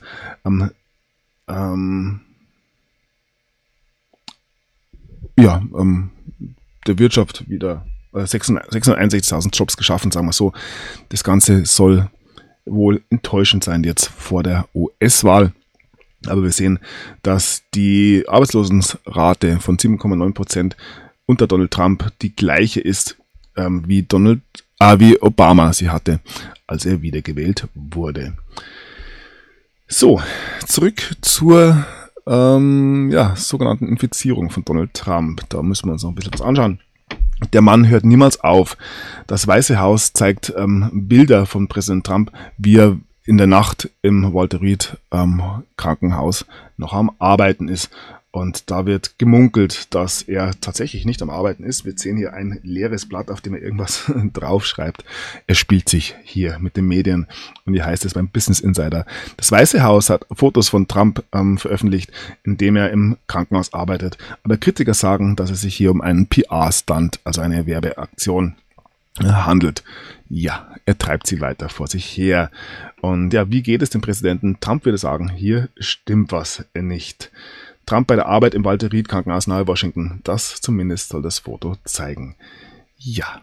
der Wirtschaft wieder 661.000 Jobs geschaffen, sagen wir so. Das Ganze soll wohl enttäuschend sein jetzt vor der US-Wahl. Aber wir sehen, dass die Arbeitslosenrate von 7,9% unter Donald Trump die gleiche ist, wie Obama sie hatte, als er wiedergewählt wurde. So, zurück zur sogenannten Infizierung von Donald Trump. Da müssen wir uns noch ein bisschen was anschauen. Der Mann hört niemals auf. Das Weiße Haus zeigt Bilder von Präsident Trump, wie er in der Nacht im Walter Reed Krankenhaus noch am Arbeiten ist. Und da wird gemunkelt, dass er tatsächlich nicht am Arbeiten ist. Wir sehen hier ein leeres Blatt, auf dem er irgendwas draufschreibt. Er spielt sich hier mit den Medien. Und hier heißt es beim Business Insider: Das Weiße Haus hat Fotos von Trump veröffentlicht, in dem er im Krankenhaus arbeitet. Aber Kritiker sagen, dass es sich hier um einen PR-Stunt, also eine Werbeaktion, handelt. Ja, er treibt sie weiter vor sich her. Und ja, wie geht es dem Präsidenten? Trump würde sagen, hier stimmt was nicht. Trump bei der Arbeit im Walter Reed Krankenhaus nahe Washington. Das zumindest soll das Foto zeigen. Ja,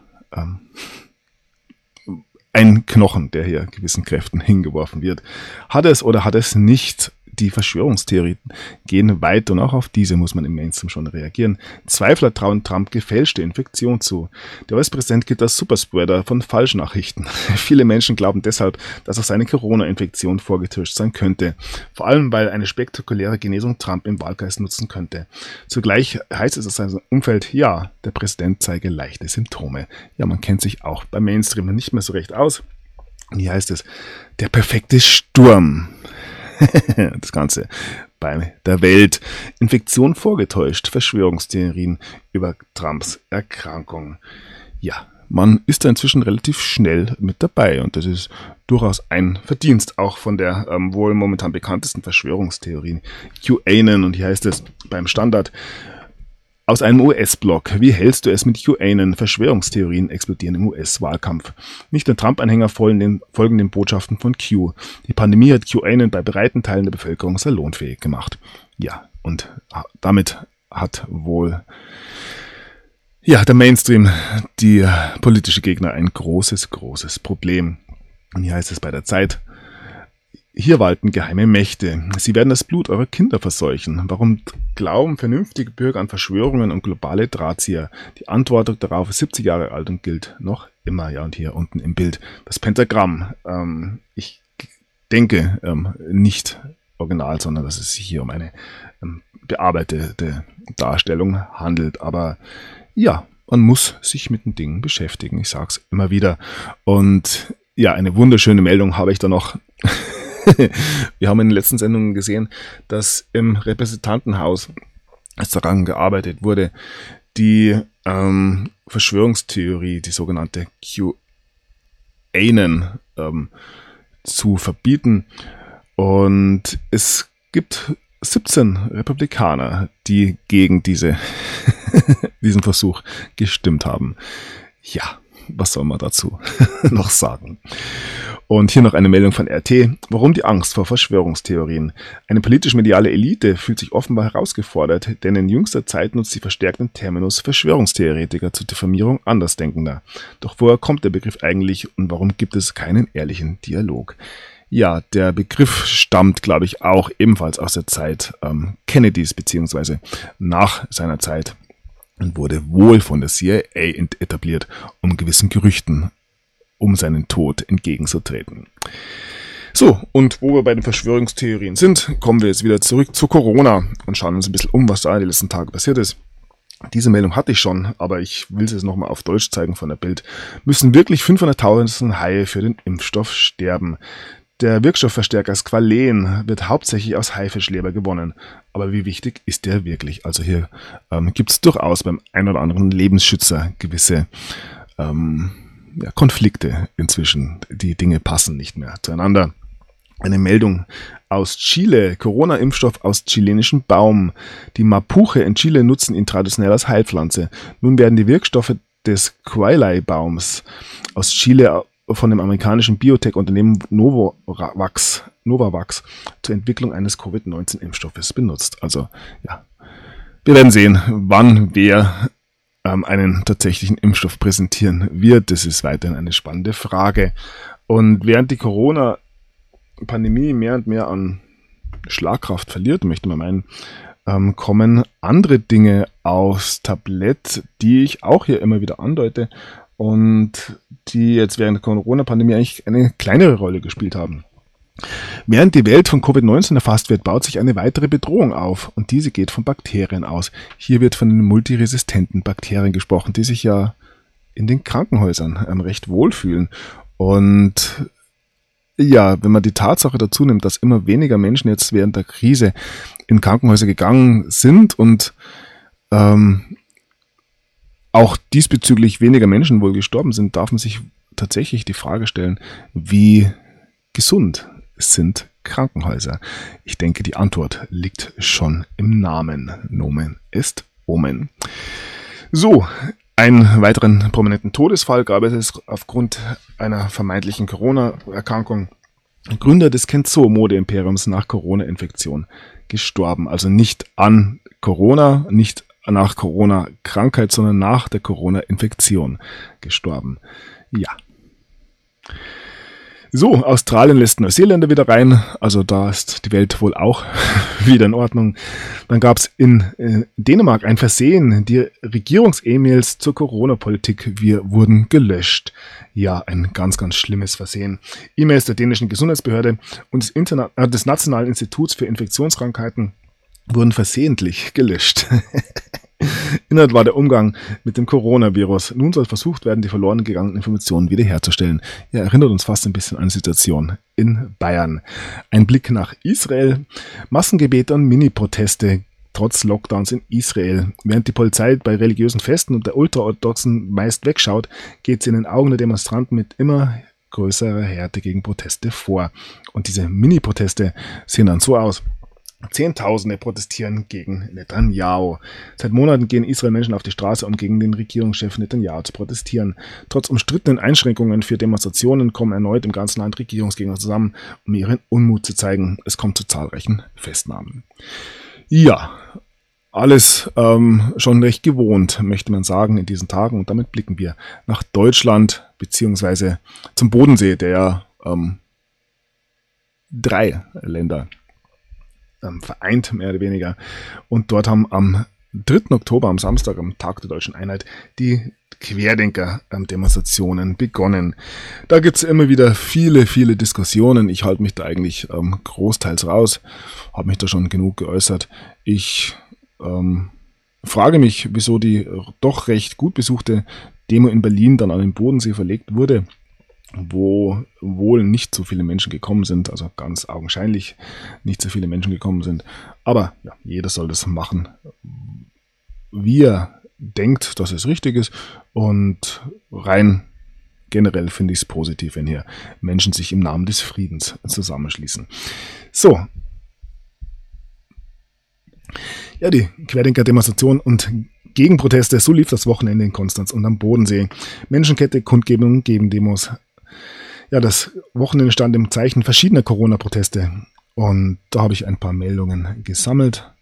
ein Knochen, der hier gewissen Kräften hingeworfen wird. Hat es oder hat es nicht? Die Verschwörungstheorien gehen weit und auch auf diese muss man im Mainstream schon reagieren. Zweifler trauen Trump gefälschte Infektion zu. Der US-Präsident gilt als Superspreader von Falschnachrichten. Viele Menschen glauben deshalb, dass auch seine Corona-Infektion vorgetäuscht sein könnte. Vor allem, weil eine spektakuläre Genesung Trump im Wahlkreis nutzen könnte. Zugleich heißt es aus seinem Umfeld, ja, der Präsident zeige leichte Symptome. Ja, man kennt sich auch beim Mainstream nicht mehr so recht aus. Hier heißt es, der perfekte Sturm. Das Ganze bei der Welt. Infektion vorgetäuscht, Verschwörungstheorien über Trumps Erkrankung. Ja, man ist da inzwischen relativ schnell mit dabei und das ist durchaus ein Verdienst auch von der wohl momentan bekanntesten Verschwörungstheorien, QAnon. Und hier heißt es beim Standard: Aus einem US-Blog. Wie hältst du es mit QAnon? Verschwörungstheorien explodieren im US-Wahlkampf. Nicht nur Trump-Anhänger folgen den Botschaften von Q. Die Pandemie hat QAnon bei breiten Teilen der Bevölkerung salonfähig gemacht. Ja, und damit hat wohl der Mainstream, die politische Gegner, ein großes Problem. Und hier heißt es bei der Zeit: Hier walten geheime Mächte. Sie werden das Blut eurer Kinder verseuchen. Warum glauben vernünftige Bürger an Verschwörungen und globale Drahtzieher? Die Antwort darauf ist 70 Jahre alt und gilt noch immer. Ja, und hier unten im Bild das Pentagramm. Ich denke nicht original, sondern dass es sich hier um eine bearbeitete Darstellung handelt. Aber ja, man muss sich mit den Dingen beschäftigen. Ich sage es immer wieder. Und ja, eine wunderschöne Meldung habe ich da noch. Wir haben in den letzten Sendungen gesehen, dass im Repräsentantenhaus, als daran gearbeitet wurde, die Verschwörungstheorie, die sogenannte QAnon, zu verbieten. Und es gibt 17 Republikaner, die gegen diesen Versuch gestimmt haben. Ja, was soll man dazu noch sagen? Und hier noch eine Meldung von RT. Warum die Angst vor Verschwörungstheorien? Eine politisch-mediale Elite fühlt sich offenbar herausgefordert, denn in jüngster Zeit nutzt sie verstärkt den Terminus Verschwörungstheoretiker zur Diffamierung Andersdenkender. Doch woher kommt der Begriff eigentlich und warum gibt es keinen ehrlichen Dialog? Ja, der Begriff stammt, glaube ich, auch ebenfalls aus der Zeit Kennedys, beziehungsweise nach seiner Zeit, und wurde wohl von der CIA etabliert, um gewissen Gerüchten um seinen Tod entgegenzutreten. So, und wo wir bei den Verschwörungstheorien sind, kommen wir jetzt wieder zurück zu Corona und schauen uns ein bisschen um, was da die letzten Tage passiert ist. Diese Meldung hatte ich schon, aber ich will es jetzt nochmal auf Deutsch zeigen von der Bild. Müssen wirklich 500.000 Haie für den Impfstoff sterben? Der Wirkstoffverstärker Squalen wird hauptsächlich aus Haifischleber gewonnen. Aber wie wichtig ist der wirklich? Also hier gibt es durchaus beim ein oder anderen Lebensschützer gewisse Konflikte inzwischen. Die Dinge passen nicht mehr zueinander. Eine Meldung aus Chile. Corona-Impfstoff aus chilenischem Baum. Die Mapuche in Chile nutzen ihn traditionell als Heilpflanze. Nun werden die Wirkstoffe des Quailai-Baums aus Chile von dem amerikanischen Biotech-Unternehmen Novavax zur Entwicklung eines Covid-19-Impfstoffes benutzt. Also ja, wir werden sehen, wann wer einen tatsächlichen Impfstoff präsentieren wird. Das ist weiterhin eine spannende Frage. Und während die Corona-Pandemie mehr und mehr an Schlagkraft verliert, möchte man meinen, kommen andere Dinge aufs Tablett, die ich auch hier immer wieder andeute und die jetzt während der Corona-Pandemie eigentlich eine kleinere Rolle gespielt haben. Während die Welt von Covid-19 erfasst wird, baut sich eine weitere Bedrohung auf und diese geht von Bakterien aus. Hier wird von den multiresistenten Bakterien gesprochen, die sich ja in den Krankenhäusern recht wohlfühlen. Und ja, wenn man die Tatsache dazu nimmt, dass immer weniger Menschen jetzt während der Krise in Krankenhäuser gegangen sind und auch diesbezüglich weniger Menschen wohl gestorben sind, darf man sich tatsächlich die Frage stellen, wie gesund sind Krankenhäuser? Ich denke, die Antwort liegt schon im Namen. Nomen est Omen. So, einen weiteren prominenten Todesfall gab es aufgrund einer vermeintlichen Corona-Erkrankung. Gründer des Kenzo-Mode-Imperiums nach Corona-Infektion gestorben. Also nicht an Corona, nicht nach Corona-Krankheit, sondern nach der Corona-Infektion gestorben. Ja. So, Australien lässt Neuseeländer wieder rein, also da ist die Welt wohl auch wieder in Ordnung. Dann gab es in Dänemark ein Versehen, die Regierungs-E-Mails zur Corona-Politik wurden gelöscht. Ja, ein ganz, ganz schlimmes Versehen. E-Mails der dänischen Gesundheitsbehörde und des Nationalen Instituts für Infektionskrankheiten wurden versehentlich gelöscht. Inhalt war der Umgang mit dem Coronavirus. Nun soll versucht werden, die verloren gegangenen Informationen wiederherzustellen. Ja, erinnert uns fast ein bisschen an die Situation in Bayern. Ein Blick nach Israel. Massengebete und Mini-Proteste trotz Lockdowns in Israel. Während die Polizei bei religiösen Festen und der Ultraorthodoxen meist wegschaut, geht sie in den Augen der Demonstranten mit immer größerer Härte gegen Proteste vor. Und diese Mini-Proteste sehen dann so aus. Zehntausende protestieren gegen Netanyahu. Seit Monaten gehen Israel-Menschen auf die Straße, um gegen den Regierungschef Netanyahu zu protestieren. Trotz umstrittenen Einschränkungen für Demonstrationen kommen erneut im ganzen Land Regierungsgegner zusammen, um ihren Unmut zu zeigen. Es kommt zu zahlreichen Festnahmen. Ja, alles schon recht gewohnt, möchte man sagen, in diesen Tagen. Und damit blicken wir nach Deutschland, beziehungsweise zum Bodensee, der 3 Länder vereint, mehr oder weniger. Und dort haben am 3. Oktober, am Samstag, am Tag der Deutschen Einheit, die Querdenker-Demonstrationen begonnen. Da gibt es immer wieder viele, viele Diskussionen. Ich halte mich da eigentlich großteils raus, habe mich da schon genug geäußert. Ich frage mich, wieso die doch recht gut besuchte Demo in Berlin dann an den Bodensee verlegt wurde, wo wohl nicht so viele Menschen gekommen sind, also ganz augenscheinlich nicht so viele Menschen gekommen sind. Aber ja, jeder soll das machen, wie er denkt, dass es richtig ist. Und rein generell finde ich es positiv, wenn hier Menschen sich im Namen des Friedens zusammenschließen. So. Ja, die Querdenker-Demonstration und Gegenproteste, so lief das Wochenende in Konstanz und am Bodensee. Menschenkette, Kundgebungen, Gegendemos. Ja, das Wochenende stand im Zeichen verschiedener Corona-Proteste und da habe ich ein paar Meldungen gesammelt.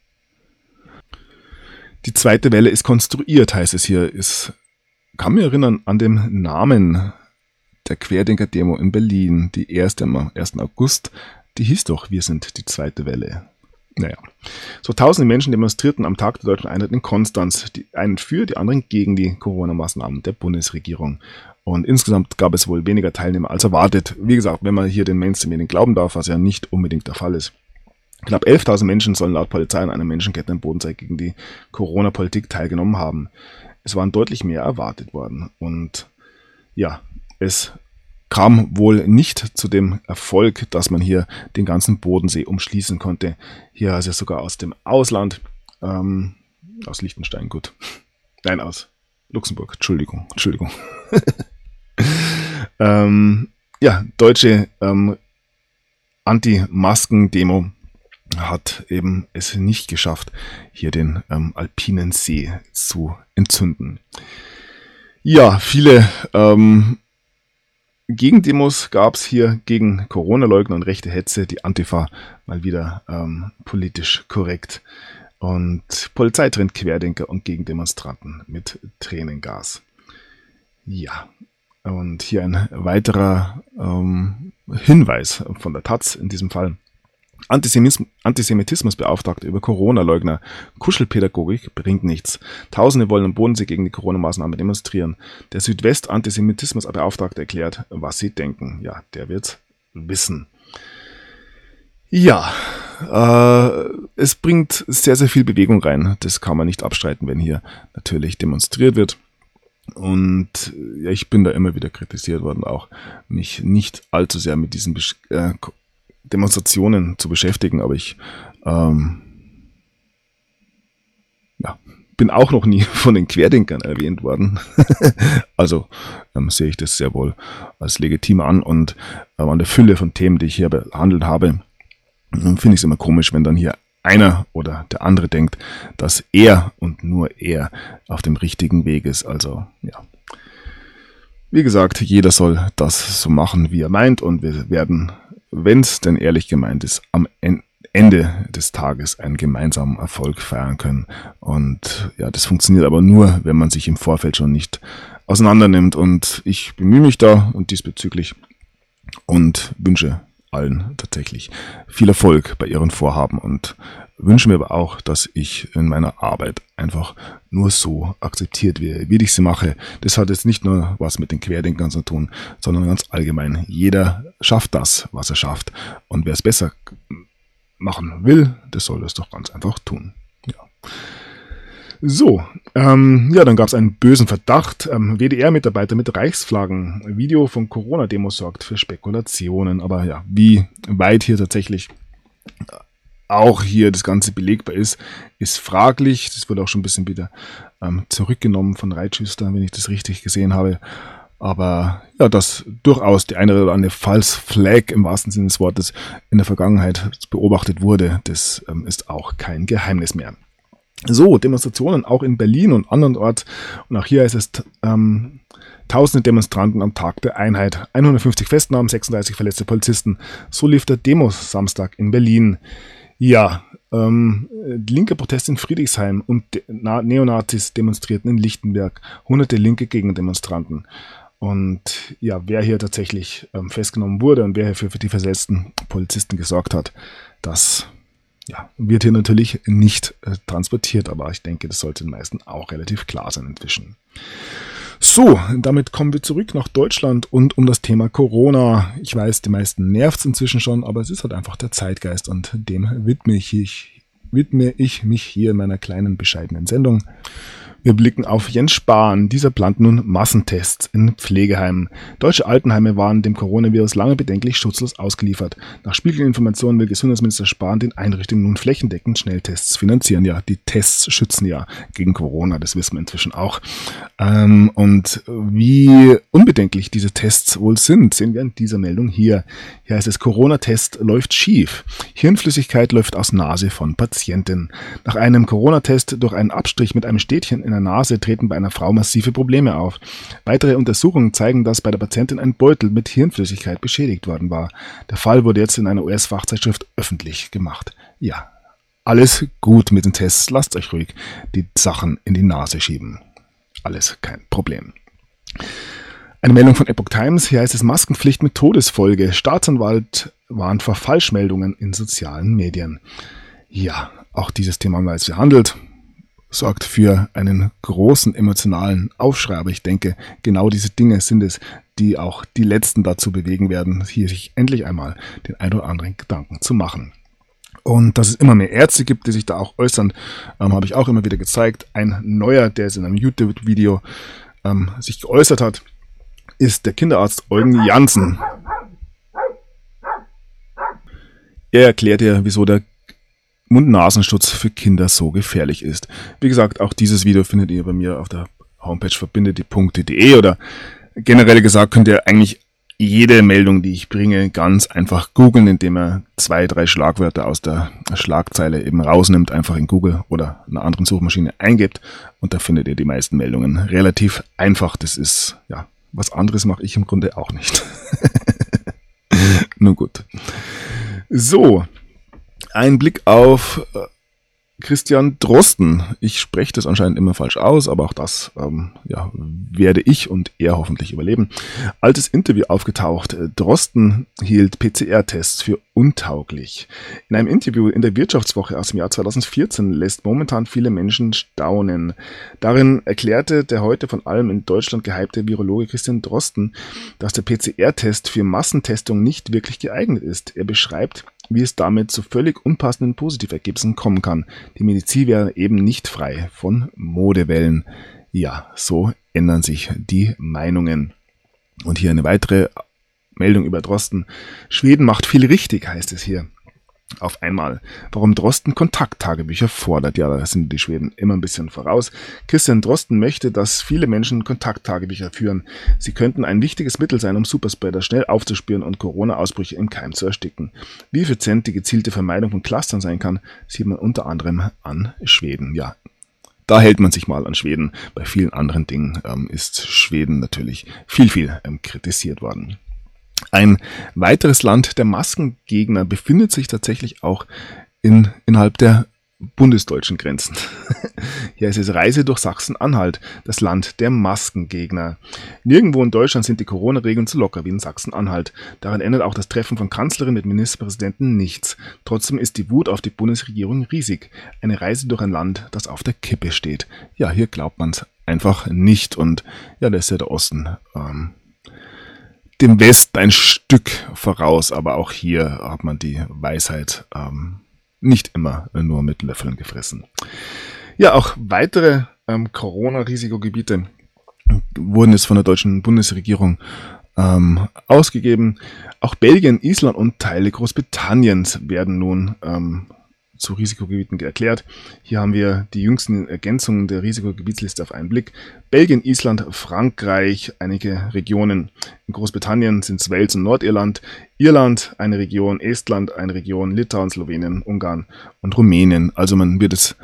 Die zweite Welle ist konstruiert, heißt es hier. Ich kann mich erinnern an den Namen der Querdenker-Demo in Berlin, die erste am 1. August, die hieß doch Wir sind die zweite Welle. Naja, so tausende Menschen demonstrierten am Tag der Deutschen Einheit in Konstanz, die einen für, die anderen gegen die Corona-Maßnahmen der Bundesregierung. Und insgesamt gab es wohl weniger Teilnehmer als erwartet. Wie gesagt, wenn man hier den Mainstream glauben darf, was ja nicht unbedingt der Fall ist. Knapp 11.000 Menschen sollen laut Polizei an einer Menschenkette im Bodensee gegen die Corona-Politik teilgenommen haben. Es waren deutlich mehr erwartet worden. Und ja, es kam wohl nicht zu dem Erfolg, dass man hier den ganzen Bodensee umschließen konnte. Hier ist es sogar aus dem Ausland, aus Liechtenstein, gut. Nein, aus Luxemburg, Entschuldigung. Ja, deutsche Anti-Masken-Demo hat eben es nicht geschafft, hier den alpinen See zu entzünden. Ja, viele Gegendemos gab es hier gegen Corona-Leugner und rechte Hetze, die Antifa mal wieder politisch korrekt. Und Polizei trennt Querdenker und Gegendemonstranten mit Tränengas. Ja, und hier ein weiterer Hinweis von der Taz in diesem Fall. Antisemitismusbeauftragte über Corona-Leugner. Kuschelpädagogik bringt nichts. Tausende wollen am Bodensee gegen die Corona-Maßnahmen demonstrieren. Der Südwest-Antisemitismusbeauftragte erklärt, was sie denken. Ja, der wird's wissen. Ja, es bringt sehr, sehr viel Bewegung rein. Das kann man nicht abstreiten, wenn hier natürlich demonstriert wird. Und ja, ich bin da immer wieder kritisiert worden, auch mich nicht allzu sehr mit diesen Demonstrationen zu beschäftigen, aber ich bin auch noch nie von den Querdenkern erwähnt worden. Also sehe ich das sehr wohl als legitim an und an der Fülle von Themen, die ich hier behandelt habe, finde ich es immer komisch, wenn dann hier einer oder der andere denkt, dass er und nur er auf dem richtigen Weg ist. Also ja. Wie gesagt, jeder soll das so machen, wie er meint und wir werden, wenn es denn ehrlich gemeint ist, am Ende des Tages einen gemeinsamen Erfolg feiern können. Und ja, das funktioniert aber nur, wenn man sich im Vorfeld schon nicht auseinander nimmt. Und ich bemühe mich da und diesbezüglich und wünsche allen tatsächlich viel Erfolg bei ihren Vorhaben und wünsche mir aber auch, dass ich in meiner Arbeit einfach nur so akzeptiert werde, wie ich sie mache. Das hat jetzt nicht nur was mit den Querdenkern zu tun, sondern ganz allgemein. Jeder schafft das, was er schafft. Und wer es besser machen will, der soll das doch ganz einfach tun. Ja. So, dann gab es einen bösen Verdacht. WDR-Mitarbeiter mit Reichsflaggen. Video von Corona-Demo sorgt für Spekulationen. Aber ja, wie weit hier tatsächlich auch hier das Ganze belegbar ist fraglich. Das wurde auch schon ein bisschen wieder zurückgenommen von Reitschüster, wenn ich das richtig gesehen habe. Aber ja, dass durchaus die eine oder andere False Flag im wahrsten Sinne des Wortes in der Vergangenheit beobachtet wurde, das ist auch kein Geheimnis mehr. So, Demonstrationen auch in Berlin und andernorts. Und auch hier ist es tausende Demonstranten am Tag der Einheit. 150 Festnahmen, 36 verletzte Polizisten. So lief der Demos-Samstag in Berlin. Ja, linke Protest in Friedrichshain und Neonazis demonstrierten in Lichtenberg. Hunderte linke Gegendemonstranten. Und ja, wer hier tatsächlich festgenommen wurde und wer hier für die versetzten Polizisten gesorgt hat, das wird hier natürlich nicht transportiert, aber ich denke, das sollte den meisten auch relativ klar sein inzwischen. So, damit kommen wir zurück nach Deutschland und um das Thema Corona. Ich weiß, die meisten nervt es inzwischen schon, aber es ist halt einfach der Zeitgeist und dem widme ich mich hier in meiner kleinen, bescheidenen Sendung. Wir blicken auf Jens Spahn. Dieser plant nun Massentests in Pflegeheimen. Deutsche Altenheime waren dem Coronavirus lange bedenklich schutzlos ausgeliefert. Nach Spiegelinformationen will Gesundheitsminister Spahn den Einrichtungen nun flächendeckend Schnelltests finanzieren. Ja, die Tests schützen ja gegen Corona, das wissen wir inzwischen auch. Und wie unbedenklich diese Tests wohl sind, sehen wir in dieser Meldung hier. Hier heißt es, Corona-Test läuft schief. Hirnflüssigkeit läuft aus Nase von Patienten. Nach einem Corona-Test durch einen Abstrich mit einem Stäbchen in der Nase treten bei einer Frau massive Probleme auf. Weitere Untersuchungen zeigen, dass bei der Patientin ein Beutel mit Hirnflüssigkeit beschädigt worden war. Der Fall wurde jetzt in einer US-Fachzeitschrift öffentlich gemacht. Ja, alles gut mit den Tests. Lasst euch ruhig die Sachen in die Nase schieben. Alles kein Problem. Eine Meldung von Epoch Times. Hier heißt es Maskenpflicht mit Todesfolge. Staatsanwalt warnt vor Falschmeldungen in sozialen Medien. Ja, auch dieses Thema haben wir jetzt behandelt. Sorgt für einen großen emotionalen Aufschrei. Aber ich denke, genau diese Dinge sind es, die auch die Letzten dazu bewegen werden, hier sich endlich einmal den ein oder anderen Gedanken zu machen. Und dass es immer mehr Ärzte gibt, die sich da auch äußern, habe ich auch immer wieder gezeigt. Ein neuer, der es in einem YouTube-Video sich geäußert hat, ist der Kinderarzt Eugen Janssen. Er erklärt ja, wieso der Mund-Nasenschutz für Kinder so gefährlich ist. Wie gesagt, auch dieses Video findet ihr bei mir auf der Homepage verbindetdie.de oder generell gesagt könnt ihr eigentlich jede Meldung, die ich bringe, ganz einfach googeln, indem ihr 2, 3 Schlagwörter aus der Schlagzeile eben rausnimmt, einfach in Google oder einer anderen Suchmaschine eingebt und da findet ihr die meisten Meldungen relativ einfach. Das ist, ja, was anderes mache ich im Grunde auch nicht. Nun gut. So, ein Blick auf Christian Drosten. Ich spreche das anscheinend immer falsch aus, aber auch das werde ich und er hoffentlich überleben. Altes Interview aufgetaucht. Drosten hielt PCR-Tests für untauglich. In einem Interview in der Wirtschaftswoche aus dem Jahr 2014 lässt momentan viele Menschen staunen. Darin erklärte der heute von allem in Deutschland gehypte Virologe Christian Drosten, dass der PCR-Test für Massentestung nicht wirklich geeignet ist. Er beschreibt, wie es damit zu völlig unpassenden Positivergebnissen kommen kann. Die Medizin wäre eben nicht frei von Modewellen. Ja, so ändern sich die Meinungen. Und hier eine weitere Meldung über Drosten. Schweden macht viel richtig, heißt es hier. Auf einmal. Warum Drosten Kontakttagebücher fordert. Ja, da sind die Schweden immer ein bisschen voraus. Christian Drosten möchte, dass viele Menschen Kontakttagebücher führen. Sie könnten ein wichtiges Mittel sein, um Superspreader schnell aufzuspüren und Corona-Ausbrüche im Keim zu ersticken. Wie effizient die gezielte Vermeidung von Clustern sein kann, sieht man unter anderem an Schweden. Ja, da hält man sich mal an Schweden. Bei vielen anderen Dingen ist Schweden natürlich viel kritisiert worden. Ein weiteres Land der Maskengegner befindet sich tatsächlich auch innerhalb der bundesdeutschen Grenzen. Hier ist es Reise durch Sachsen-Anhalt, das Land der Maskengegner. Nirgendwo in Deutschland sind die Corona-Regeln so locker wie in Sachsen-Anhalt. Daran ändert auch das Treffen von Kanzlerin mit Ministerpräsidenten nichts. Trotzdem ist die Wut auf die Bundesregierung riesig. Eine Reise durch ein Land, das auf der Kippe steht. Ja, hier glaubt man es einfach nicht. Und ja, da ist ja der Osten dem Westen ein Stück voraus, aber auch hier hat man die Weisheit nicht immer nur mit Löffeln gefressen. Ja, auch weitere Corona-Risikogebiete wurden jetzt von der deutschen Bundesregierung ausgegeben. Auch Belgien, Island und Teile Großbritanniens werden nun zu Risikogebieten erklärt. Hier haben wir die jüngsten Ergänzungen der Risikogebietsliste auf einen Blick. Belgien, Island, Frankreich, einige Regionen. In Großbritannien sind es Wales und Nordirland, Irland, eine Region, Estland, eine Region, Litauen, Slowenien, Ungarn und Rumänien. Also man wird es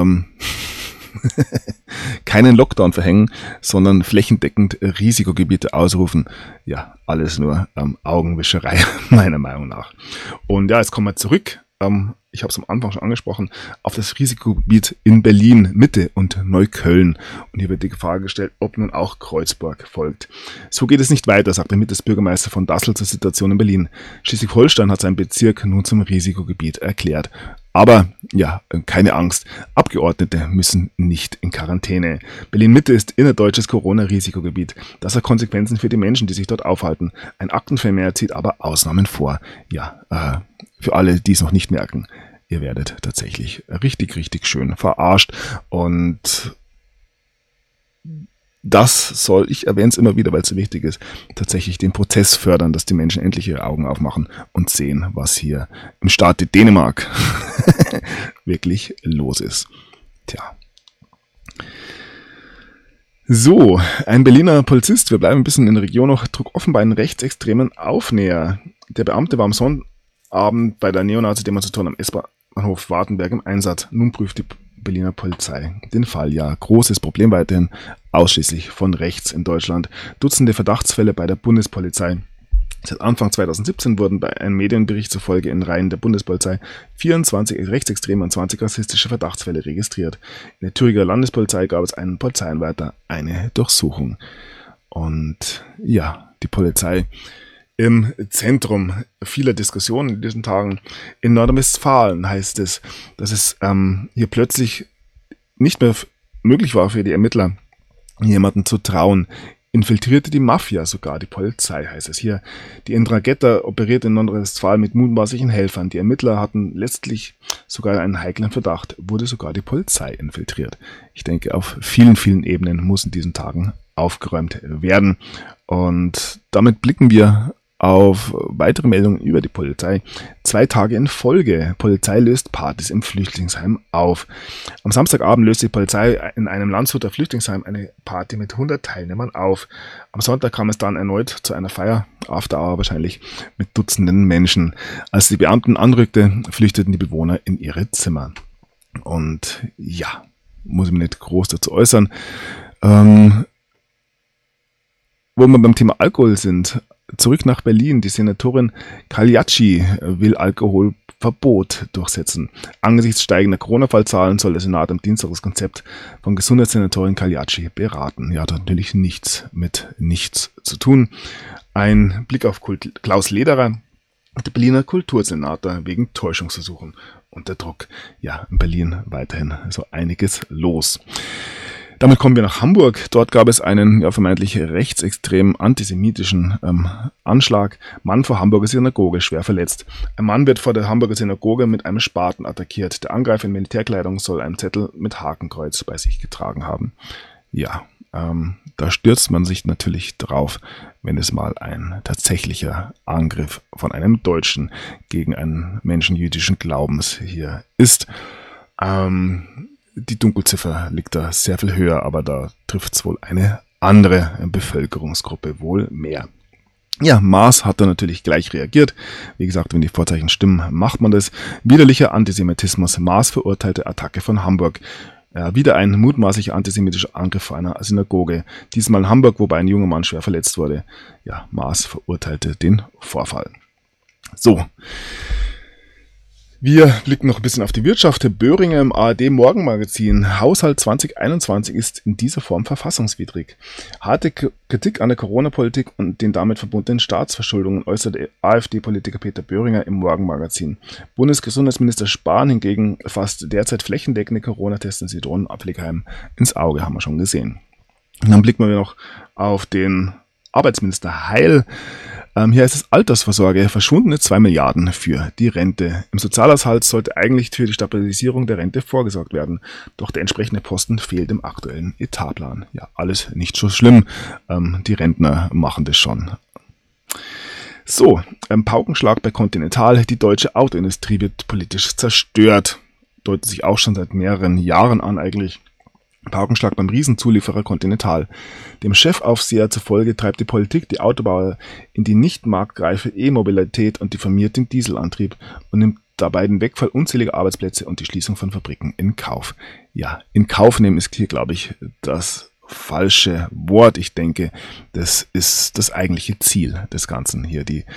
keinen Lockdown verhängen, sondern flächendeckend Risikogebiete ausrufen. Ja, alles nur Augenwischerei, meiner Meinung nach. Und ja, jetzt kommen wir zurück. Ich habe es am Anfang schon angesprochen, auf das Risikogebiet in Berlin, Mitte und Neukölln. Und hier wird die Frage gestellt, ob nun auch Kreuzberg folgt. So geht es nicht weiter, sagt der Bürgermeister von Dassel zur Situation in Berlin. Schleswig-Holstein hat seinen Bezirk nun zum Risikogebiet erklärt. Aber ja, keine Angst, Abgeordnete müssen nicht in Quarantäne. Berlin-Mitte ist innerdeutsches Corona-Risikogebiet. Das hat Konsequenzen für die Menschen, die sich dort aufhalten. Ein Aktenvermerk zieht aber Ausnahmen vor. Ja, für alle, die es noch nicht merken, ihr werdet tatsächlich richtig schön verarscht. Und das soll, ich erwähne es immer wieder, weil es so wichtig ist, tatsächlich den Prozess fördern, dass die Menschen endlich ihre Augen aufmachen und sehen, was hier im Staate Dänemark wirklich los ist. Tja. So, ein Berliner Polizist, wir bleiben ein bisschen in der Region noch, trug offenbar einen rechtsextremen Aufnäher. Der Beamte war am Sonnabend bei der Neonazi-Demonstration am S-Bahnhof Wartenberg im Einsatz. Nun prüft die Berliner Polizei den Fall. Ja, großes Problem weiterhin, ausschließlich von rechts in Deutschland. Dutzende Verdachtsfälle bei der Bundespolizei. Seit Anfang 2017 wurden bei einem Medienbericht zufolge in Reihen der Bundespolizei 24 rechtsextreme und 20 rassistische Verdachtsfälle registriert. In der Thüringer Landespolizei gab es einen Polizeianwärter eine Durchsuchung. Und ja, die Polizei im Zentrum vieler Diskussionen in diesen Tagen. In Nordrhein-Westfalen heißt es, dass es hier plötzlich nicht mehr möglich war für die Ermittler, jemanden zu trauen. Infiltrierte die Mafia sogar die Polizei, heißt es hier. Die Ndrangheta operierte in Nordrhein-Westfalen mit mutmaßlichen Helfern. Die Ermittler hatten letztlich sogar einen heiklen Verdacht, wurde sogar die Polizei infiltriert. Ich denke, auf vielen, vielen Ebenen muss in diesen Tagen aufgeräumt werden. Und damit blicken wir auf weitere Meldungen über die Polizei. 2 Tage in Folge. Polizei löst Partys im Flüchtlingsheim auf. Am Samstagabend löste die Polizei in einem Landshuter Flüchtlingsheim eine Party mit 100 Teilnehmern auf. Am Sonntag kam es dann erneut zu einer Feier, After Hour wahrscheinlich, mit Dutzenden Menschen. Als die Beamten anrückte, flüchteten die Bewohner in ihre Zimmer. Und ja, muss ich mich nicht groß dazu äußern. Wo wir beim Thema Alkohol sind, zurück nach Berlin. Die Senatorin Cagliacci will Alkoholverbot durchsetzen. Angesichts steigender Corona-Fallzahlen soll der Senat am Dienstag das Konzept von Gesundheitssenatorin Cagliacci beraten. Ja, hat natürlich nichts mit nichts zu tun. Ein Blick auf Klaus Lederer, der Berliner Kultursenator, wegen Täuschungsversuchen unter Druck. Ja, in Berlin weiterhin so einiges los. Damit kommen wir nach Hamburg. Dort gab es einen vermeintlich rechtsextremen antisemitischen Anschlag. Mann vor Hamburger Synagoge schwer verletzt. Ein Mann wird vor der Hamburger Synagoge mit einem Spaten attackiert. Der Angreifer in Militärkleidung soll einen Zettel mit Hakenkreuz bei sich getragen haben. Ja, da stürzt man sich natürlich drauf, wenn es mal ein tatsächlicher Angriff von einem Deutschen gegen einen Menschen jüdischen Glaubens hier ist. Die Dunkelziffer liegt da sehr viel höher, aber da trifft es wohl eine andere Bevölkerungsgruppe wohl mehr. Ja, Maas hat da natürlich gleich reagiert. Wie gesagt, wenn die Vorzeichen stimmen, macht man das. Widerlicher Antisemitismus. Maas verurteilte Attacke von Hamburg. Wieder ein mutmaßlicher antisemitischer Angriff vor einer Synagoge. Diesmal in Hamburg, wobei ein junger Mann schwer verletzt wurde. Ja, Maas verurteilte den Vorfall. So. Wir blicken noch ein bisschen auf die Wirtschaft. Böhringer im ARD-Morgenmagazin. Haushalt 2021 ist in dieser Form verfassungswidrig. Harte Kritik an der Corona-Politik und den damit verbundenen Staatsverschuldungen äußerte AfD-Politiker Peter Böhringer im Morgenmagazin. Bundesgesundheitsminister Spahn hingegen fasst derzeit flächendeckende Corona-Tests in Zitronenapfelheim ins Auge, haben wir schon gesehen. Und dann blicken wir noch auf den Arbeitsminister Heil. Hier ist es Altersvorsorge, verschwundene 2 Milliarden für die Rente. Im Sozialhaushalt sollte eigentlich für die Stabilisierung der Rente vorgesorgt werden, doch der entsprechende Posten fehlt im aktuellen Etatplan. Ja, alles nicht so schlimm, die Rentner machen das schon. So, Paukenschlag bei Continental, die deutsche Autoindustrie wird politisch zerstört. Deutet sich auch schon seit mehreren Jahren an eigentlich. Paukenschlag beim Riesenzulieferer Continental. Dem Chefaufseher zufolge treibt die Politik die Autobauer in die nicht marktreife E-Mobilität und diffamiert den Dieselantrieb und nimmt dabei den Wegfall unzähliger Arbeitsplätze und die Schließung von Fabriken in Kauf. Ja, in Kauf nehmen ist hier, glaube ich, das falsche Wort. Ich denke, das ist das eigentliche Ziel des Ganzen hier, den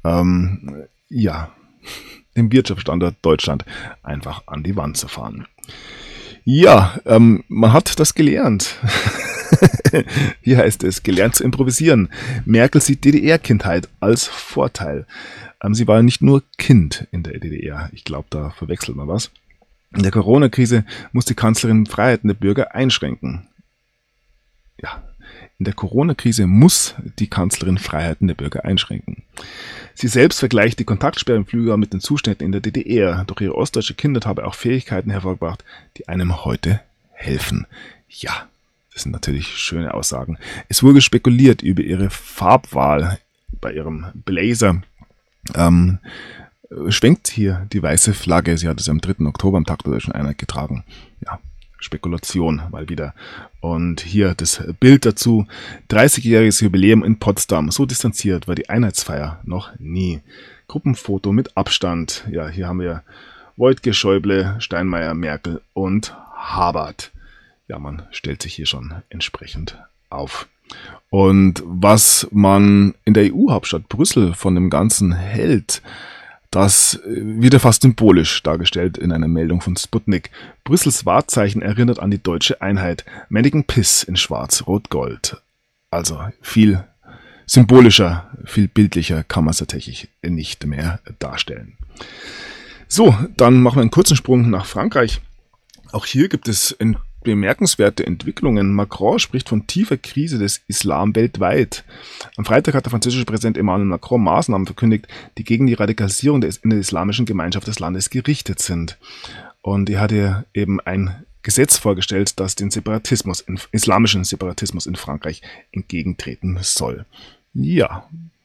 Wirtschaftsstandort Deutschland einfach an die Wand zu fahren. Ja, man hat das gelernt. Hier heißt es, gelernt zu improvisieren. Merkel sieht DDR-Kindheit als Vorteil. Sie war nicht nur Kind in der DDR. Ich glaube, da verwechselt man was. In der Corona-Krise muss die Kanzlerin Freiheiten der Bürger einschränken. Ja, in der Corona-Krise muss die Kanzlerin Freiheiten der Bürger einschränken. Sie selbst vergleicht die Kontaktsperre im Flieger mit den Zuständen in der DDR. Doch ihre ostdeutsche Kindheit habe auch Fähigkeiten hervorgebracht, die einem heute helfen. Ja, Das sind natürlich schöne Aussagen. Es wurde spekuliert über ihre Farbwahl bei ihrem Blazer. Schwenkt hier die weiße Flagge. Sie hat es am 3. Oktober am Tag der Deutschen Einheit getragen. Ja, Spekulation mal wieder. Und hier das Bild dazu. 30-jähriges Jubiläum in Potsdam. So distanziert war die Einheitsfeier noch nie. Gruppenfoto mit Abstand. Ja, hier haben wir Woidke, Schäuble, Steinmeier, Merkel und Habert. Ja, man stellt sich hier schon entsprechend auf. Und was man in der EU-Hauptstadt Brüssel von dem Ganzen hält, das wird ja fast symbolisch dargestellt in einer Meldung von Sputnik. Brüssels Wahrzeichen erinnert an die deutsche Einheit. Mannequin Piss in Schwarz, Rot, Gold. Also viel symbolischer, viel bildlicher kann man es tatsächlich nicht mehr darstellen. So, dann machen wir einen kurzen Sprung nach Frankreich. Auch hier gibt es bemerkenswerte Entwicklungen. Macron spricht von tiefer Krise des Islam weltweit. Am Freitag hat der französische Präsident Emmanuel Macron Maßnahmen verkündigt, die gegen die Radikalisierung in der islamischen Gemeinschaft des Landes gerichtet sind. Und er hatte eben ein Gesetz vorgestellt, das den islamischen Separatismus in Frankreich entgegentreten soll. Ja,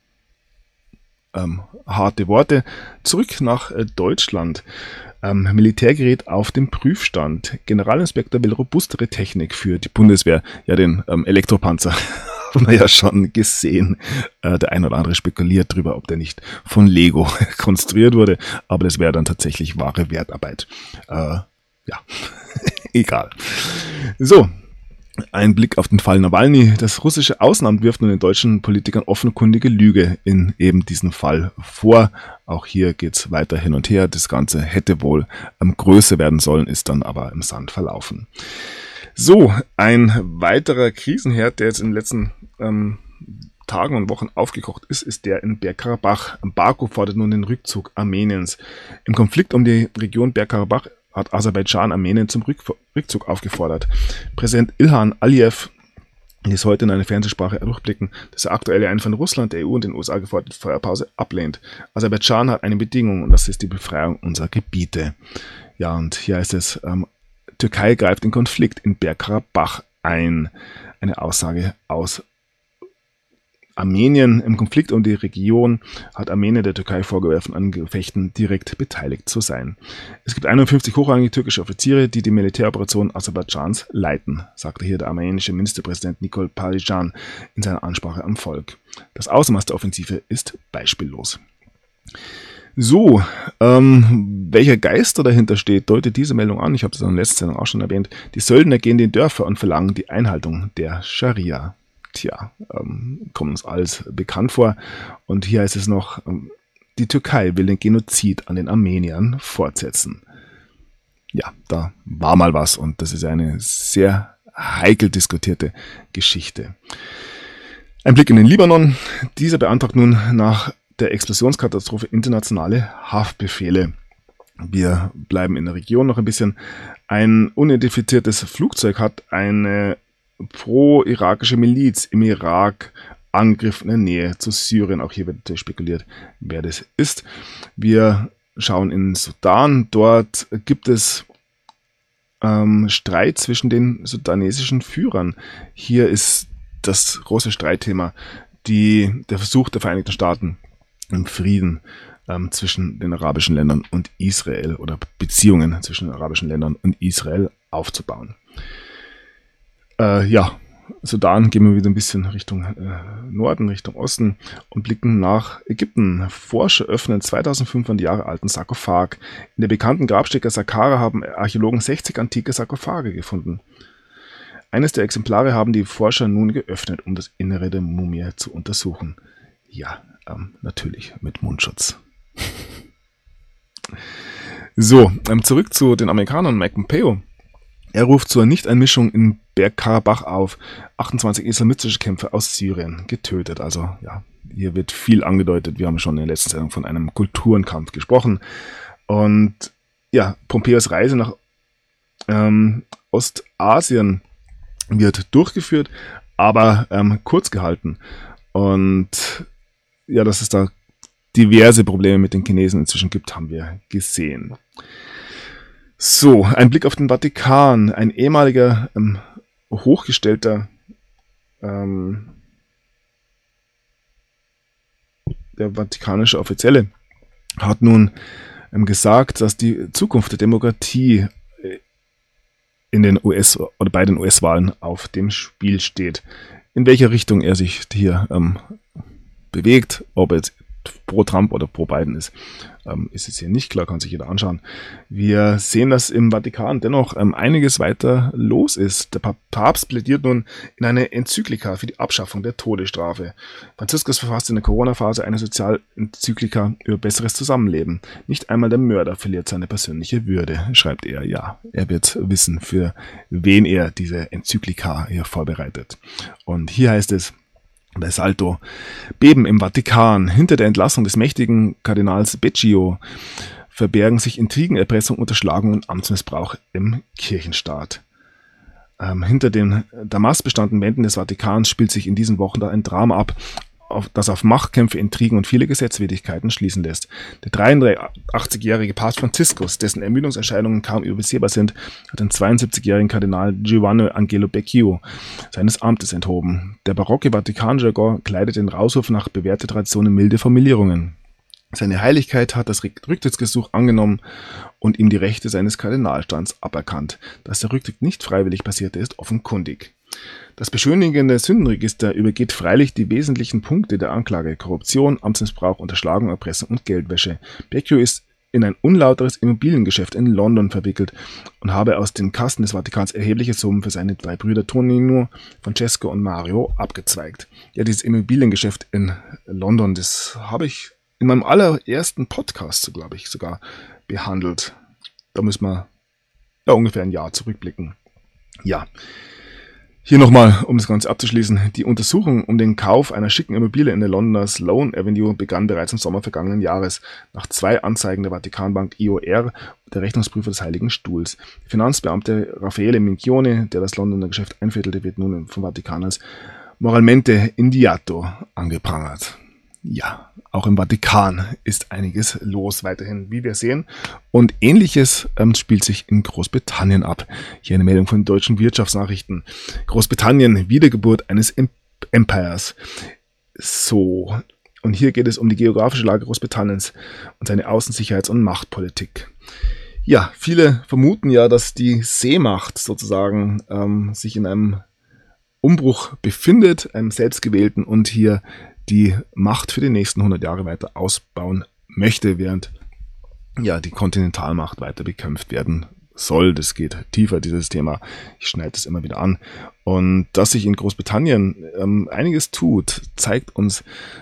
harte Worte. Zurück nach Deutschland. Militärgerät auf dem Prüfstand. Generalinspektor will robustere Technik für die Bundeswehr. Ja, den Elektropanzer haben wir ja schon gesehen. Der ein oder andere spekuliert darüber, ob der nicht von Lego konstruiert wurde. Aber das wäre dann tatsächlich wahre Wertarbeit. Ja, egal. So. Ein Blick auf den Fall Nawalny. Das russische Außenamt wirft nun den deutschen Politikern offenkundige Lüge in eben diesem Fall vor. Auch hier geht's weiter hin und her. Das Ganze hätte wohl größer werden sollen, ist dann aber im Sand verlaufen. So, ein weiterer Krisenherd, der jetzt in den letzten Tagen und Wochen aufgekocht ist, ist der in Bergkarabach. Baku fordert nun den Rückzug Armeniens. Im Konflikt um die Region Bergkarabach hat Aserbaidschan Armenien zum Rückzug aufgefordert. Präsident Ilhan Aliyev ließ heute in einer Fernsehsprache durchblicken, dass er aktuell eine von Russland, der EU und den USA geforderte Feuerpause ablehnt. Aserbaidschan hat eine Bedingung und das ist die Befreiung unserer Gebiete. Ja, und hier heißt es, Türkei greift in Konflikt in Bergkarabach ein. Eine Aussage aus Armenien. Im Konflikt um die Region hat Armenien der Türkei vorgeworfen, an Gefechten direkt beteiligt zu sein. Es gibt 51 hochrangige türkische Offiziere, die die Militäroperation Aserbaidschans leiten, sagte hier der armenische Ministerpräsident Nikol Paşinyan in seiner Ansprache am Volk. Das Ausmaß der Offensive ist beispiellos. So, welcher Geist dahinter steht, deutet diese Meldung an. Ich habe das in der letzten Sendung auch schon erwähnt. Die Söldner gehen in die Dörfer und verlangen die Einhaltung der Scharia. Tja, kommt uns alles bekannt vor. Und hier heißt es noch, die Türkei will den Genozid an den Armeniern fortsetzen. Ja, da war mal was und das ist eine sehr heikel diskutierte Geschichte. Ein Blick in den Libanon. Dieser beantragt nun nach der Explosionskatastrophe internationale Haftbefehle. Wir bleiben in der Region noch ein bisschen. Ein unidentifiziertes Flugzeug hat eine pro-irakische Miliz im Irak Angriff in der Nähe zu Syrien. Auch hier wird spekuliert, wer das ist. Wir schauen in Sudan. Dort gibt es Streit zwischen den sudanesischen Führern. Hier ist das große Streitthema der Versuch der Vereinigten Staaten im Frieden zwischen den arabischen Ländern und Israel oder Beziehungen zwischen den arabischen Ländern und Israel aufzubauen. Ja, Sudan gehen wir wieder ein bisschen Richtung Norden, Richtung Osten und blicken nach Ägypten. Forscher öffnen 2500 Jahre alten Sarkophag. In der bekannten Grabstätte Saqqara haben Archäologen 60 antike Sarkophage gefunden. Eines der Exemplare haben die Forscher nun geöffnet, um das Innere der Mumie zu untersuchen. Ja, natürlich mit Mundschutz. So, zurück zu den Amerikanern. Mike Pompeo. Er ruft zur Nichteinmischung in Bergkarabach auf. 28 islamistische Kämpfer aus Syrien getötet. Also ja, hier wird viel angedeutet. Wir haben schon in der letzten Sendung von einem Kulturenkampf gesprochen. Und ja, Pompeos Reise nach Ostasien wird durchgeführt, aber kurz gehalten. Und ja, dass es da diverse Probleme mit den Chinesen inzwischen gibt, haben wir gesehen. So, ein Blick auf den Vatikan. Ein ehemaliger hochgestellter der vatikanische Offizielle hat nun gesagt, dass die Zukunft der Demokratie in den oder bei den US-Wahlen auf dem Spiel steht. In welcher Richtung er sich hier bewegt, ob er jetzt pro Trump oder pro Biden ist jetzt hier nicht klar, kann sich jeder anschauen. Wir sehen, dass im Vatikan dennoch einiges weiter los ist. Der Papst plädiert nun in eine Enzyklika für die Abschaffung der Todesstrafe. Franziskus verfasst in der Corona-Phase eine Sozialenzyklika über besseres Zusammenleben. Nicht einmal der Mörder verliert seine persönliche Würde, schreibt er. Ja, er wird wissen, für wen er diese Enzyklika hier vorbereitet. Und hier heißt es, bei Salto. Beben im Vatikan. Hinter der Entlassung des mächtigen Kardinals Beccio verbergen sich Intrigen, Erpressung, Unterschlagung und Amtsmissbrauch im Kirchenstaat. Hinter den damals bestandenen Wänden des Vatikans spielt sich in diesen Wochen da ein Drama ab, das auf Machtkämpfe, Intrigen und viele Gesetzwidrigkeiten schließen lässt. Der 83-jährige Papst Franziskus, dessen Ermüdungserscheinungen kaum übersehbar sind, hat den 72-jährigen Kardinal Giovanni Angelo Beccio seines Amtes enthoben. Der barocke Vatikan-Jargon kleidet den Rauswurf nach bewährter Tradition in milde Formulierungen. Seine Heiligkeit hat das Rücktrittsgesuch angenommen und ihm die Rechte seines Kardinalstands aberkannt. Dass der Rücktritt nicht freiwillig passierte, ist offenkundig. Das beschönigende Sündenregister übergeht freilich die wesentlichen Punkte der Anklage: Korruption, Amtsmissbrauch, Unterschlagung, Erpressung und Geldwäsche. Beccio ist in ein unlauteres Immobiliengeschäft in London verwickelt und habe aus den Kassen des Vatikans erhebliche Summen für seine 3 Brüder Tonino, Francesco und Mario abgezweigt. Ja, dieses Immobiliengeschäft in London, das habe ich in meinem allerersten Podcast, glaube ich, sogar behandelt. Da müssen wir ungefähr ein Jahr zurückblicken. Ja. Hier nochmal, um das Ganze abzuschließen, die Untersuchung um den Kauf einer schicken Immobilie in der Londoner Sloane Avenue begann bereits im Sommer vergangenen Jahres, nach 2 Anzeigen der Vatikanbank IOR, der Rechnungsprüfer des Heiligen Stuhls. Der Finanzbeamte Raffaele Minchione, der das Londoner Geschäft einviertelte, wird nun vom Vatikan als moralmente indiato angeprangert. Ja, auch im Vatikan ist einiges los weiterhin, wie wir sehen. Und Ähnliches spielt sich in Großbritannien ab. Hier eine Meldung von deutschen Wirtschaftsnachrichten. Großbritannien, Wiedergeburt eines Empires. So, und hier geht es um die geografische Lage Großbritanniens und seine Außensicherheits- und Machtpolitik. Ja, viele vermuten ja, dass die Seemacht sozusagen sich in einem Umbruch befindet, einem selbstgewählten, und hier die Macht für die nächsten 100 Jahre weiter ausbauen möchte, während ja die Kontinentalmacht weiter bekämpft werden soll. Das geht tiefer, dieses Thema. Ich schneide es immer wieder an. Und dass sich in Großbritannien einiges tut, zeigen uns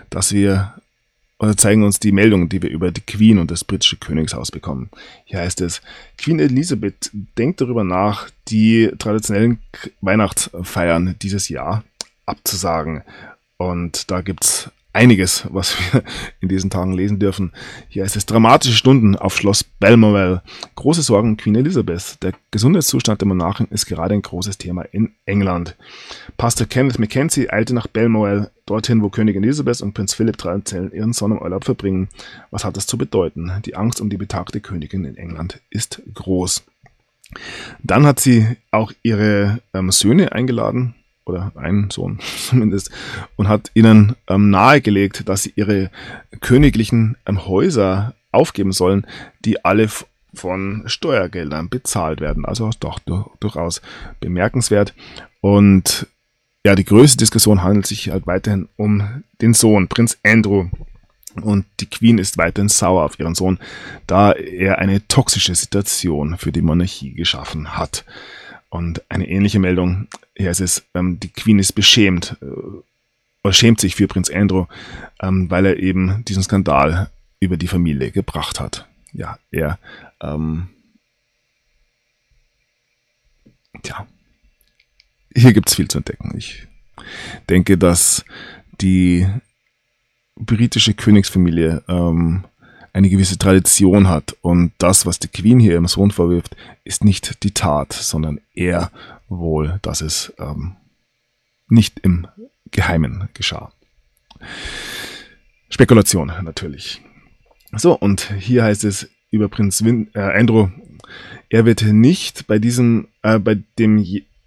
die Meldungen, die wir über die Queen und das britische Königshaus bekommen. Hier heißt es, Queen Elizabeth denkt darüber nach, die traditionellen Weihnachtsfeiern dieses Jahr abzusagen. Und da gibt's einiges, was wir in diesen Tagen lesen dürfen. Hier heißt es, dramatische Stunden auf Schloss Balmoral. Große Sorgen um Queen Elizabeth. Der Gesundheitszustand der Monarchin ist gerade ein großes Thema in England. Pastor Kenneth Mackenzie eilte nach Balmoral, dorthin, wo Königin Elizabeth und Prinz Philipp traditionell ihren Sonnenurlaub verbringen. Was hat das zu bedeuten? Die Angst um die betagte Königin in England ist groß. Dann hat sie auch ihre Söhne eingeladen, oder einen Sohn zumindest, und hat ihnen nahegelegt, dass sie ihre königlichen Häuser aufgeben sollen, die alle von Steuergeldern bezahlt werden. Also doch durchaus bemerkenswert. Und ja, die größte Diskussion handelt sich halt weiterhin um den Sohn, Prinz Andrew. Und die Queen ist weiterhin sauer auf ihren Sohn, da er eine toxische Situation für die Monarchie geschaffen hat. Und eine ähnliche Meldung, hier ist es, die Queen ist beschämt oder schämt sich für Prinz Andrew, weil er eben diesen Skandal über die Familie gebracht hat. Ja, hier gibt es viel zu entdecken. Ich denke, dass die britische Königsfamilie eine gewisse Tradition hat, und das, was die Queen hier ihrem Sohn vorwirft, ist nicht die Tat, sondern eher wohl, dass es nicht im Geheimen geschah. Spekulation natürlich. So, und hier heißt es über Prinz Andrew, er wird nicht bei dem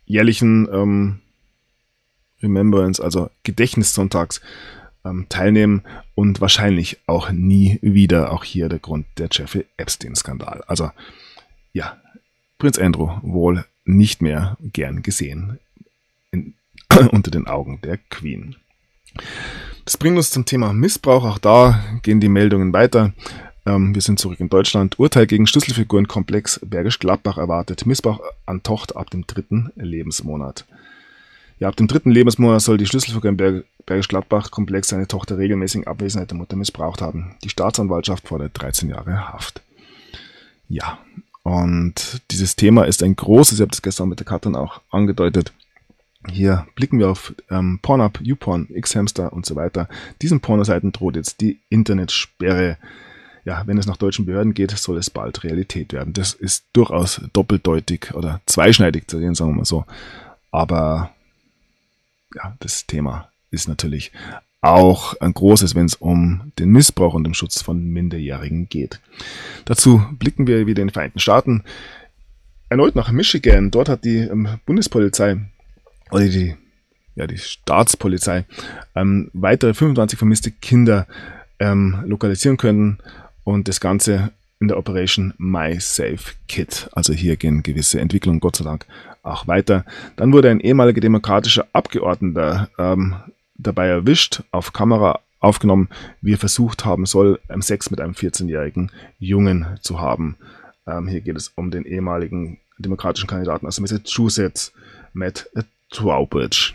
jährlichen Remembrance, also Gedächtnissonntags, teilnehmen und wahrscheinlich auch nie wieder. Auch hier der Grund, der Jeffrey Epstein-Skandal. Also ja, Prinz Andrew wohl nicht mehr gern gesehen unter den Augen der Queen. Das bringt uns zum Thema Missbrauch. Auch da gehen die Meldungen weiter. Wir sind zurück in Deutschland. Urteil gegen Schlüsselfigurenkomplex Bergisch Gladbach erwartet. Missbrauch an Tochter ab dem 3. Lebensmonat. Ja, ab dem 3. Lebensmonat soll die Schlüsselfigur im Bergisch Gladbach-Komplex seine Tochter regelmäßig in Abwesenheit der Mutter missbraucht haben. Die Staatsanwaltschaft fordert 13 Jahre Haft. Ja, und dieses Thema ist ein großes, ich habe das gestern mit der Katrin auch angedeutet. Hier blicken wir auf Pornhub, YouPorn, Xhamster und so weiter. Diesen Pornoseiten droht jetzt die Internetsperre. Ja, wenn es nach deutschen Behörden geht, soll es bald Realität werden. Das ist durchaus doppeldeutig oder zweischneidig zu sehen, sagen wir mal so. Aber ja, das Thema ist natürlich auch ein großes, wenn es um den Missbrauch und den Schutz von Minderjährigen geht. Dazu blicken wir wieder in die Vereinigten Staaten. Erneut nach Michigan. Dort hat die Bundespolizei oder die Staatspolizei weitere 25 vermisste Kinder lokalisieren können und das Ganze in der Operation My Safe Kid. Also hier gehen gewisse Entwicklungen Gott sei Dank auch weiter. Dann wurde ein ehemaliger demokratischer Abgeordneter dabei erwischt, auf Kamera aufgenommen, wie er versucht haben soll, Sex mit einem 14-jährigen Jungen zu haben. Hier geht es um den ehemaligen demokratischen Kandidaten aus Massachusetts, Matt Trowbridge.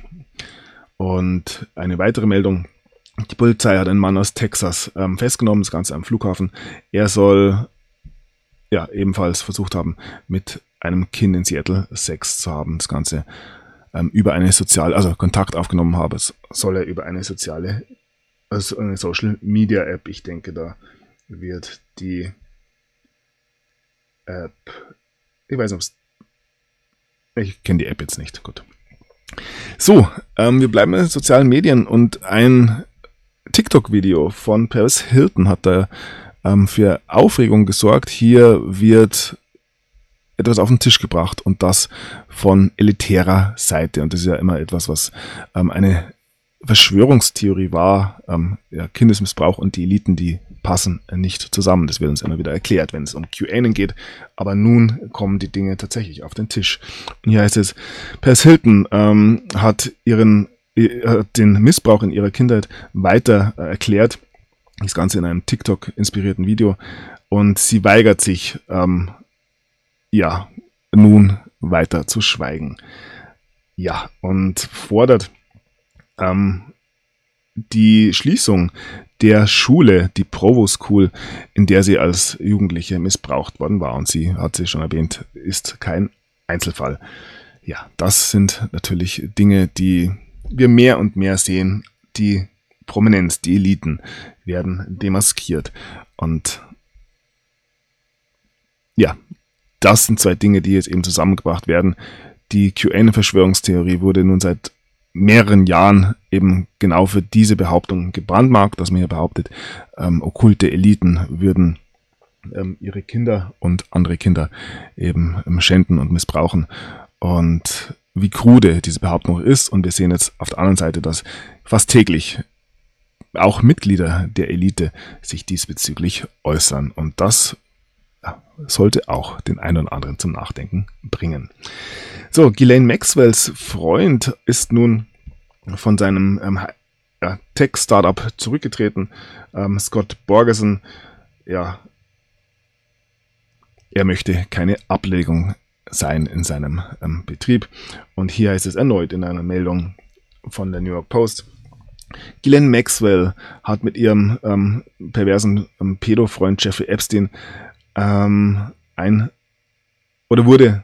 Und eine weitere Meldung: Die Polizei hat einen Mann aus Texas festgenommen, das Ganze am Flughafen. Er soll ja ebenfalls versucht haben, mit einem Kind in Seattle Sex zu haben. Das Ganze über eine Kontakt aufgenommen habe, soll er über eine eine Social Media App. Ich denke, da wird die App, ich kenne die App jetzt nicht, gut. So, wir bleiben in den sozialen Medien und ein TikTok-Video von Paris Hilton hat da für Aufregung gesorgt. Hier wird etwas auf den Tisch gebracht und das von elitärer Seite. Und das ist ja immer etwas, was eine Verschwörungstheorie war. Kindesmissbrauch und die Eliten, die passen nicht zusammen. Das wird uns immer wieder erklärt, wenn es um QAnon geht. Aber nun kommen die Dinge tatsächlich auf den Tisch. Und hier heißt es, Paris Hilton hat den Missbrauch in ihrer Kindheit weiter erklärt. Das Ganze in einem TikTok-inspirierten Video. Und sie weigert sich, nun weiter zu schweigen. Ja, und fordert die Schließung der Schule, die Provo School, in der sie als Jugendliche missbraucht worden war. Und sie, hat sie schon erwähnt, ist kein Einzelfall. Ja, das sind natürlich Dinge, die wir mehr und mehr sehen. Die Prominenz, die Eliten werden demaskiert. Und ja, das sind zwei Dinge, die jetzt eben zusammengebracht werden. Die QAnon-Verschwörungstheorie wurde nun seit mehreren Jahren eben genau für diese Behauptung gebrandmarkt, dass man hier behauptet, okkulte Eliten würden ihre Kinder und andere Kinder eben schänden und missbrauchen. Und wie krude diese Behauptung ist. Und wir sehen jetzt auf der anderen Seite, dass fast täglich auch Mitglieder der Elite sich diesbezüglich äußern. Und das sollte auch den einen oder anderen zum Nachdenken bringen. So, Ghislaine Maxwells Freund ist nun von seinem Tech-Startup zurückgetreten. Scott Borgerson, er möchte keine Ablegung sein in seinem Betrieb. Und hier heißt es erneut in einer Meldung von der New York Post: Ghislaine Maxwell hat mit ihrem perversen Pädofreund Jeffrey Epstein wurde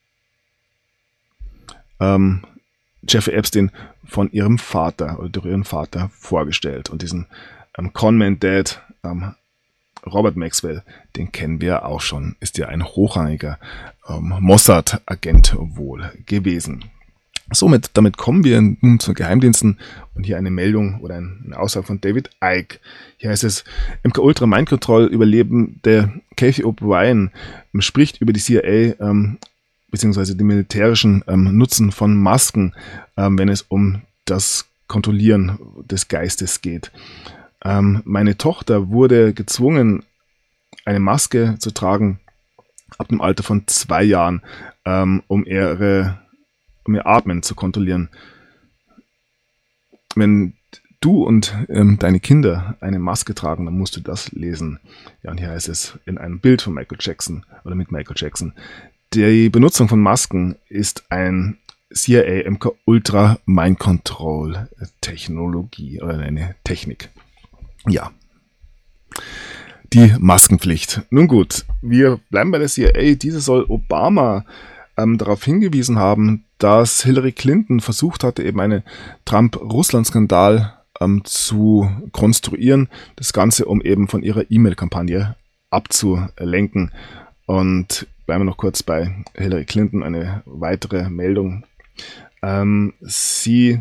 Jeffrey Epstein von ihrem Vater oder durch ihren Vater vorgestellt. Und diesen Conman-Dad, Robert Maxwell, den kennen wir auch schon, ist ja ein hochrangiger Mossad-Agent wohl gewesen. Damit kommen wir nun zu Geheimdiensten und hier eine Meldung oder eine Aussage von David Icke. Hier heißt es, MK Ultra Mind Control Überlebende Cathy O'Brien spricht über die CIA beziehungsweise den militärischen Nutzen von Masken, wenn es um das Kontrollieren des Geistes geht. Meine Tochter wurde gezwungen, eine Maske zu tragen ab dem Alter von 2 Jahren, um ihr Atmen zu kontrollieren. Wenn du und deine Kinder eine Maske tragen, dann musst du das lesen. Ja, und hier heißt es in einem Bild von Michael Jackson oder mit Michael Jackson: Die Benutzung von Masken ist ein CIA MK Ultra Mind Control Technologie oder eine Technik. Ja. Die Maskenpflicht. Nun gut, wir bleiben bei der CIA. Diese soll Obama darauf hingewiesen haben, dass Hillary Clinton versucht hatte, eben einen Trump-Russland-Skandal zu konstruieren. Das Ganze, um eben von ihrer E-Mail-Kampagne abzulenken. Und bleiben wir noch kurz bei Hillary Clinton. Eine weitere Meldung. Sie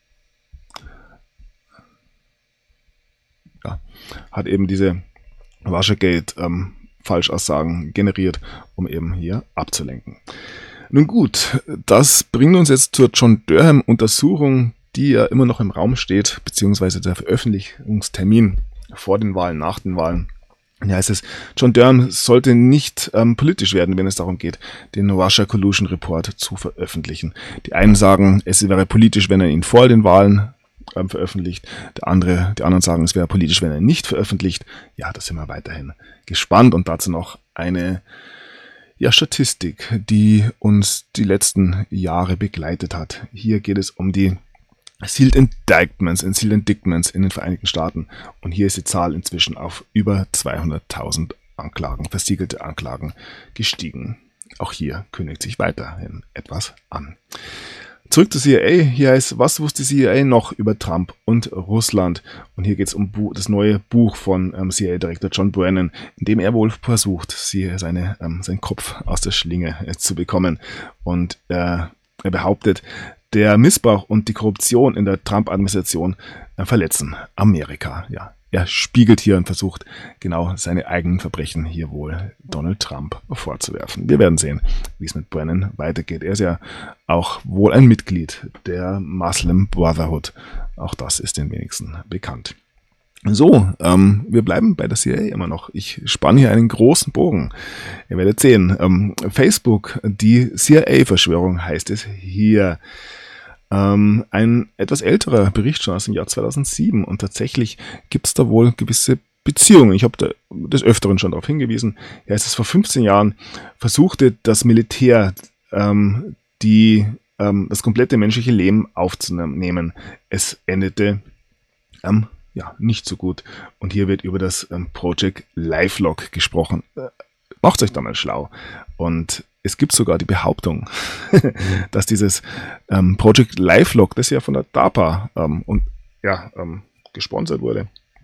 hat eben diese Russiagate Falschaussagen generiert, um eben hier abzulenken. Nun gut, das bringt uns jetzt zur John Durham-Untersuchung, die ja immer noch im Raum steht, beziehungsweise der Veröffentlichungstermin vor den Wahlen, nach den Wahlen. Hier heißt es, John Durham sollte nicht politisch werden, wenn es darum geht, den Russia Collusion Report zu veröffentlichen. Die einen sagen, es wäre politisch, wenn er ihn vor den Wahlen veröffentlicht. Die anderen sagen, es wäre politisch, wenn er nicht veröffentlicht. Ja, da sind wir weiterhin gespannt. Und dazu noch eine Statistik, die uns die letzten Jahre begleitet hat. Hier geht es um die Sealed Indictments in den Vereinigten Staaten. Und hier ist die Zahl inzwischen auf über 200.000 Anklagen, versiegelte Anklagen gestiegen. Auch hier kündigt sich weiterhin etwas an. Zurück zur CIA. Hier heißt, was wusste CIA noch über Trump und Russland? Und hier geht es um das neue Buch von CIA-Direktor John Brennan, in dem er wohl versucht, seinen Kopf aus der Schlinge zu bekommen. Und er behauptet, der Missbrauch und die Korruption in der Trump-Administration verletzen Amerika. Ja, er spiegelt hier und versucht, genau seine eigenen Verbrechen hier wohl Donald Trump vorzuwerfen. Wir werden sehen, wie es mit Brennan weitergeht. Er ist ja auch wohl ein Mitglied der Muslim Brotherhood. Auch das ist den wenigsten bekannt. So, wir bleiben bei der CIA immer noch. Ich spanne hier einen großen Bogen. Ihr werdet sehen, Facebook, die CIA-Verschwörung heißt es hier. Ein etwas älterer Bericht schon aus dem Jahr 2007 und tatsächlich gibt es da wohl gewisse Beziehungen. Ich habe da des Öfteren schon darauf hingewiesen. Ja, es ist vor 15 Jahren versuchte das Militär das komplette menschliche Leben aufzunehmen. Es endete nicht so gut. Und hier wird über das Project LifeLock gesprochen. Macht euch da mal schlau. Und es gibt sogar die Behauptung, dass dieses Project LifeLock, das ja von der DARPA gesponsert wurde,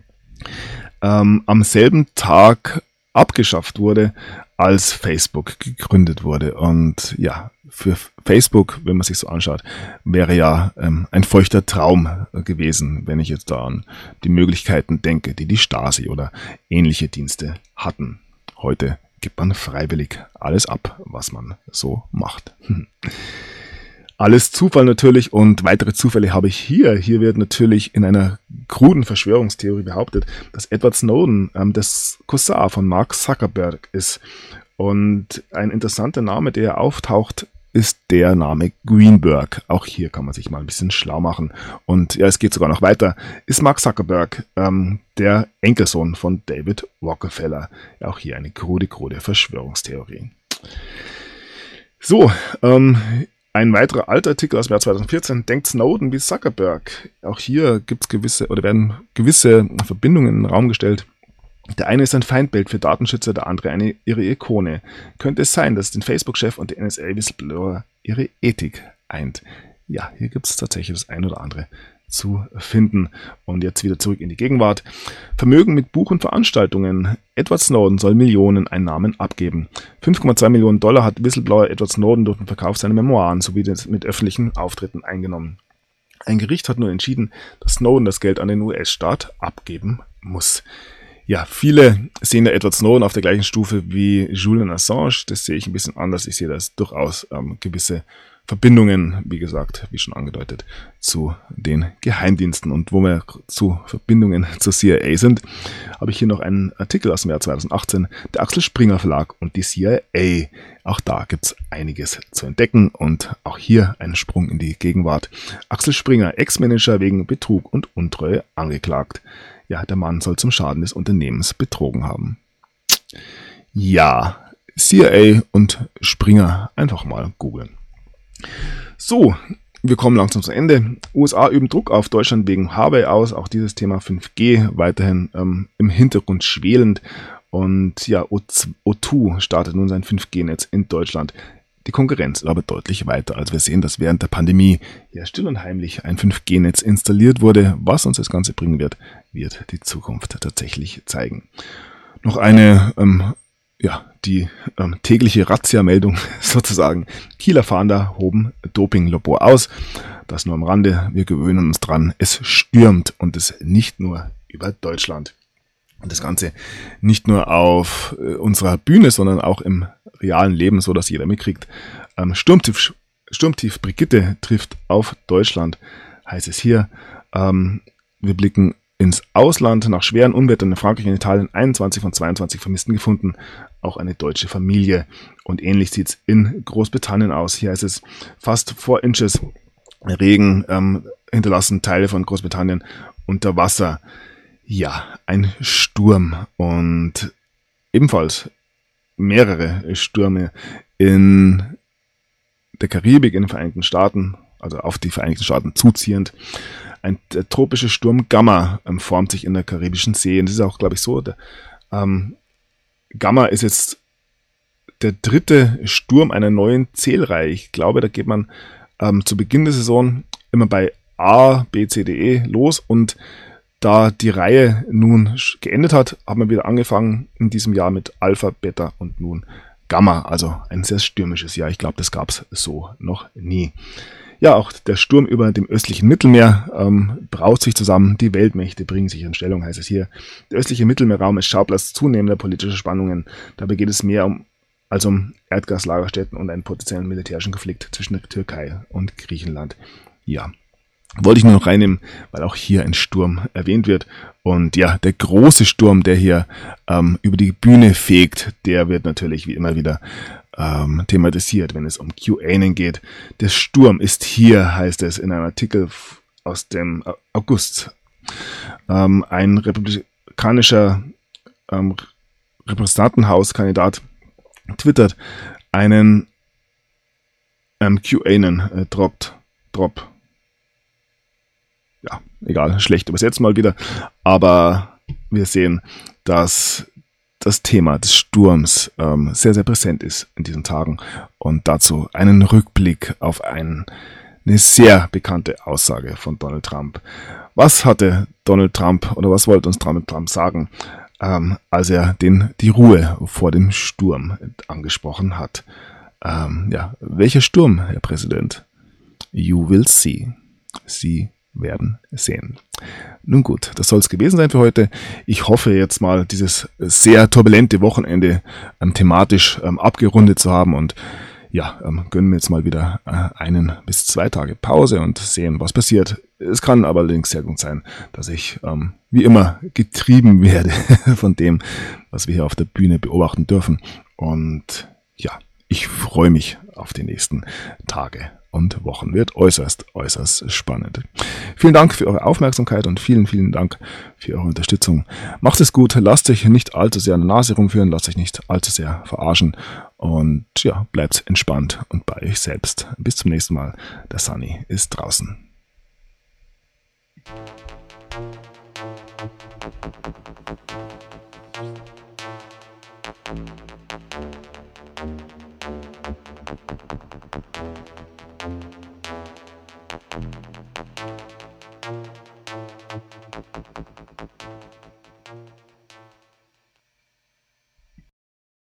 am selben Tag abgeschafft wurde, als Facebook gegründet wurde. Und ja, für Facebook, wenn man sich so anschaut, wäre ja ein feuchter Traum gewesen, wenn ich jetzt da an die Möglichkeiten denke, die die Stasi oder ähnliche Dienste hatten. Heute gibt man freiwillig alles ab, was man so macht. Alles Zufall natürlich und weitere Zufälle habe ich hier. Hier wird natürlich in einer kruden Verschwörungstheorie behauptet, dass Edward Snowden das Cousin von Mark Zuckerberg ist. Und ein interessanter Name, der auftaucht, ist der Name Greenberg. Auch hier kann man sich mal ein bisschen schlau machen. Und ja, es geht sogar noch weiter. Ist Mark Zuckerberg der Enkelsohn von David Rockefeller? Ja, auch hier eine krude Verschwörungstheorie. So, ein weiterer alter Artikel aus dem Jahr 2014. Denkt Snowden wie Zuckerberg? Auch hier werden gewisse Verbindungen in den Raum gestellt. Der eine ist ein Feindbild für Datenschützer, der andere ihre Ikone. Könnte es sein, dass den Facebook-Chef und den NSA-Whistleblower ihre Ethik eint? Ja, hier gibt es tatsächlich das ein oder andere zu finden. Und jetzt wieder zurück in die Gegenwart. Vermögen mit Buch und Veranstaltungen. Edward Snowden soll Millionen Einnahmen abgeben. 5,2 Millionen Dollar hat Whistleblower Edward Snowden durch den Verkauf seiner Memoiren sowie mit öffentlichen Auftritten eingenommen. Ein Gericht hat nur entschieden, dass Snowden das Geld an den US-Staat abgeben muss. Ja, viele sehen da Edward Snowden auf der gleichen Stufe wie Julian Assange. Das sehe ich ein bisschen anders. Ich sehe das durchaus gewisse Verbindungen, wie gesagt, wie schon angedeutet, zu den Geheimdiensten. Und wo wir zu Verbindungen zur CIA sind, habe ich hier noch einen Artikel aus dem Jahr 2018, der Axel Springer Verlag und die CIA. Auch da gibt es einiges zu entdecken und auch hier ein Sprung in die Gegenwart. Axel Springer, Ex-Manager wegen Betrug und Untreue angeklagt. Ja, der Mann soll zum Schaden des Unternehmens betrogen haben. Ja, CIA und Springer einfach mal googeln. So, wir kommen langsam zum Ende. USA üben Druck auf Deutschland wegen Huawei aus. Auch dieses Thema 5G weiterhin im Hintergrund schwelend. Und ja, O2 startet nun sein 5G-Netz in Deutschland. Die Konkurrenz ist aber deutlich weiter. Also wir sehen, dass während der Pandemie ja still und heimlich ein 5G-Netz installiert wurde. Was uns das Ganze bringen wird, wird die Zukunft tatsächlich zeigen. Noch eine, die tägliche Razzia-Meldung sozusagen. Kieler Fahnder hoben Dopinglabor aus. Das nur am Rande. Wir gewöhnen uns dran. Es stürmt und es nicht nur über Deutschland. Und das Ganze nicht nur auf unserer Bühne, sondern auch im realen Leben, so dass jeder mitkriegt. Sturmtief Brigitte trifft auf Deutschland, heißt es hier. Wir blicken ins Ausland. Nach schweren Unwettern in Frankreich und Italien 21 von 22 Vermissten gefunden. Auch eine deutsche Familie. Und ähnlich sieht es in Großbritannien aus. Hier heißt es fast 4 Inches Regen hinterlassen Teile von Großbritannien unter Wasser. Ja, ein Sturm und ebenfalls mehrere Stürme in der Karibik, in den Vereinigten Staaten, also auf die Vereinigten Staaten zuziehend. Der tropische Sturm Gamma formt sich in der Karibischen See. Und das ist auch, glaube ich, so. Gamma ist jetzt der 3. Sturm einer neuen Zählreihe. Ich glaube, da geht man zu Beginn der Saison immer bei A, B, C, D, E los und da die Reihe nun geendet hat, haben wir wieder angefangen in diesem Jahr mit Alpha, Beta und nun Gamma. Also ein sehr stürmisches Jahr. Ich glaube, das gab es so noch nie. Ja, auch der Sturm über dem östlichen Mittelmeer braut sich zusammen. Die Weltmächte bringen sich in Stellung, heißt es hier. Der östliche Mittelmeerraum ist Schauplatz zunehmender politischer Spannungen. Dabei geht es mehr um Erdgaslagerstätten und einen potenziellen militärischen Konflikt zwischen der Türkei und Griechenland. Ja, wollte ich nur noch reinnehmen, weil auch hier ein Sturm erwähnt wird. Und ja, der große Sturm, der hier über die Bühne fegt, der wird natürlich wie immer wieder thematisiert, wenn es um QAnon geht. Der Sturm ist hier, heißt es in einem Artikel aus dem August. Ein republikanischer Repräsentantenhauskandidat twittert einen QAnon-Drop. Ja, egal, schlecht übersetzt mal wieder. Aber wir sehen, dass das Thema des Sturms sehr, sehr präsent ist in diesen Tagen. Und dazu einen Rückblick auf eine sehr bekannte Aussage von Donald Trump. Was hatte Donald Trump oder was wollte uns Donald Trump sagen, als er die Ruhe vor dem Sturm angesprochen hat? Welcher Sturm, Herr Präsident? You will see. Sie werden sehen. Nun gut, das soll es gewesen sein für heute. Ich hoffe jetzt mal, dieses sehr turbulente Wochenende thematisch abgerundet zu haben und ja, gönnen wir jetzt mal wieder 1 bis 2 Tage Pause und sehen, was passiert. Es kann aber allerdings sehr gut sein, dass ich wie immer getrieben werde von dem, was wir hier auf der Bühne beobachten dürfen. Und ja, ich freue mich auf die nächsten Tage und Wochen. Wird äußerst spannend. Vielen Dank für eure Aufmerksamkeit und vielen Dank für eure Unterstützung. Macht es gut, lasst euch nicht allzu sehr an der Nase rumführen, lasst euch nicht allzu sehr verarschen und ja, bleibt entspannt und bei euch selbst. Bis zum nächsten Mal. Der Sunny ist draußen.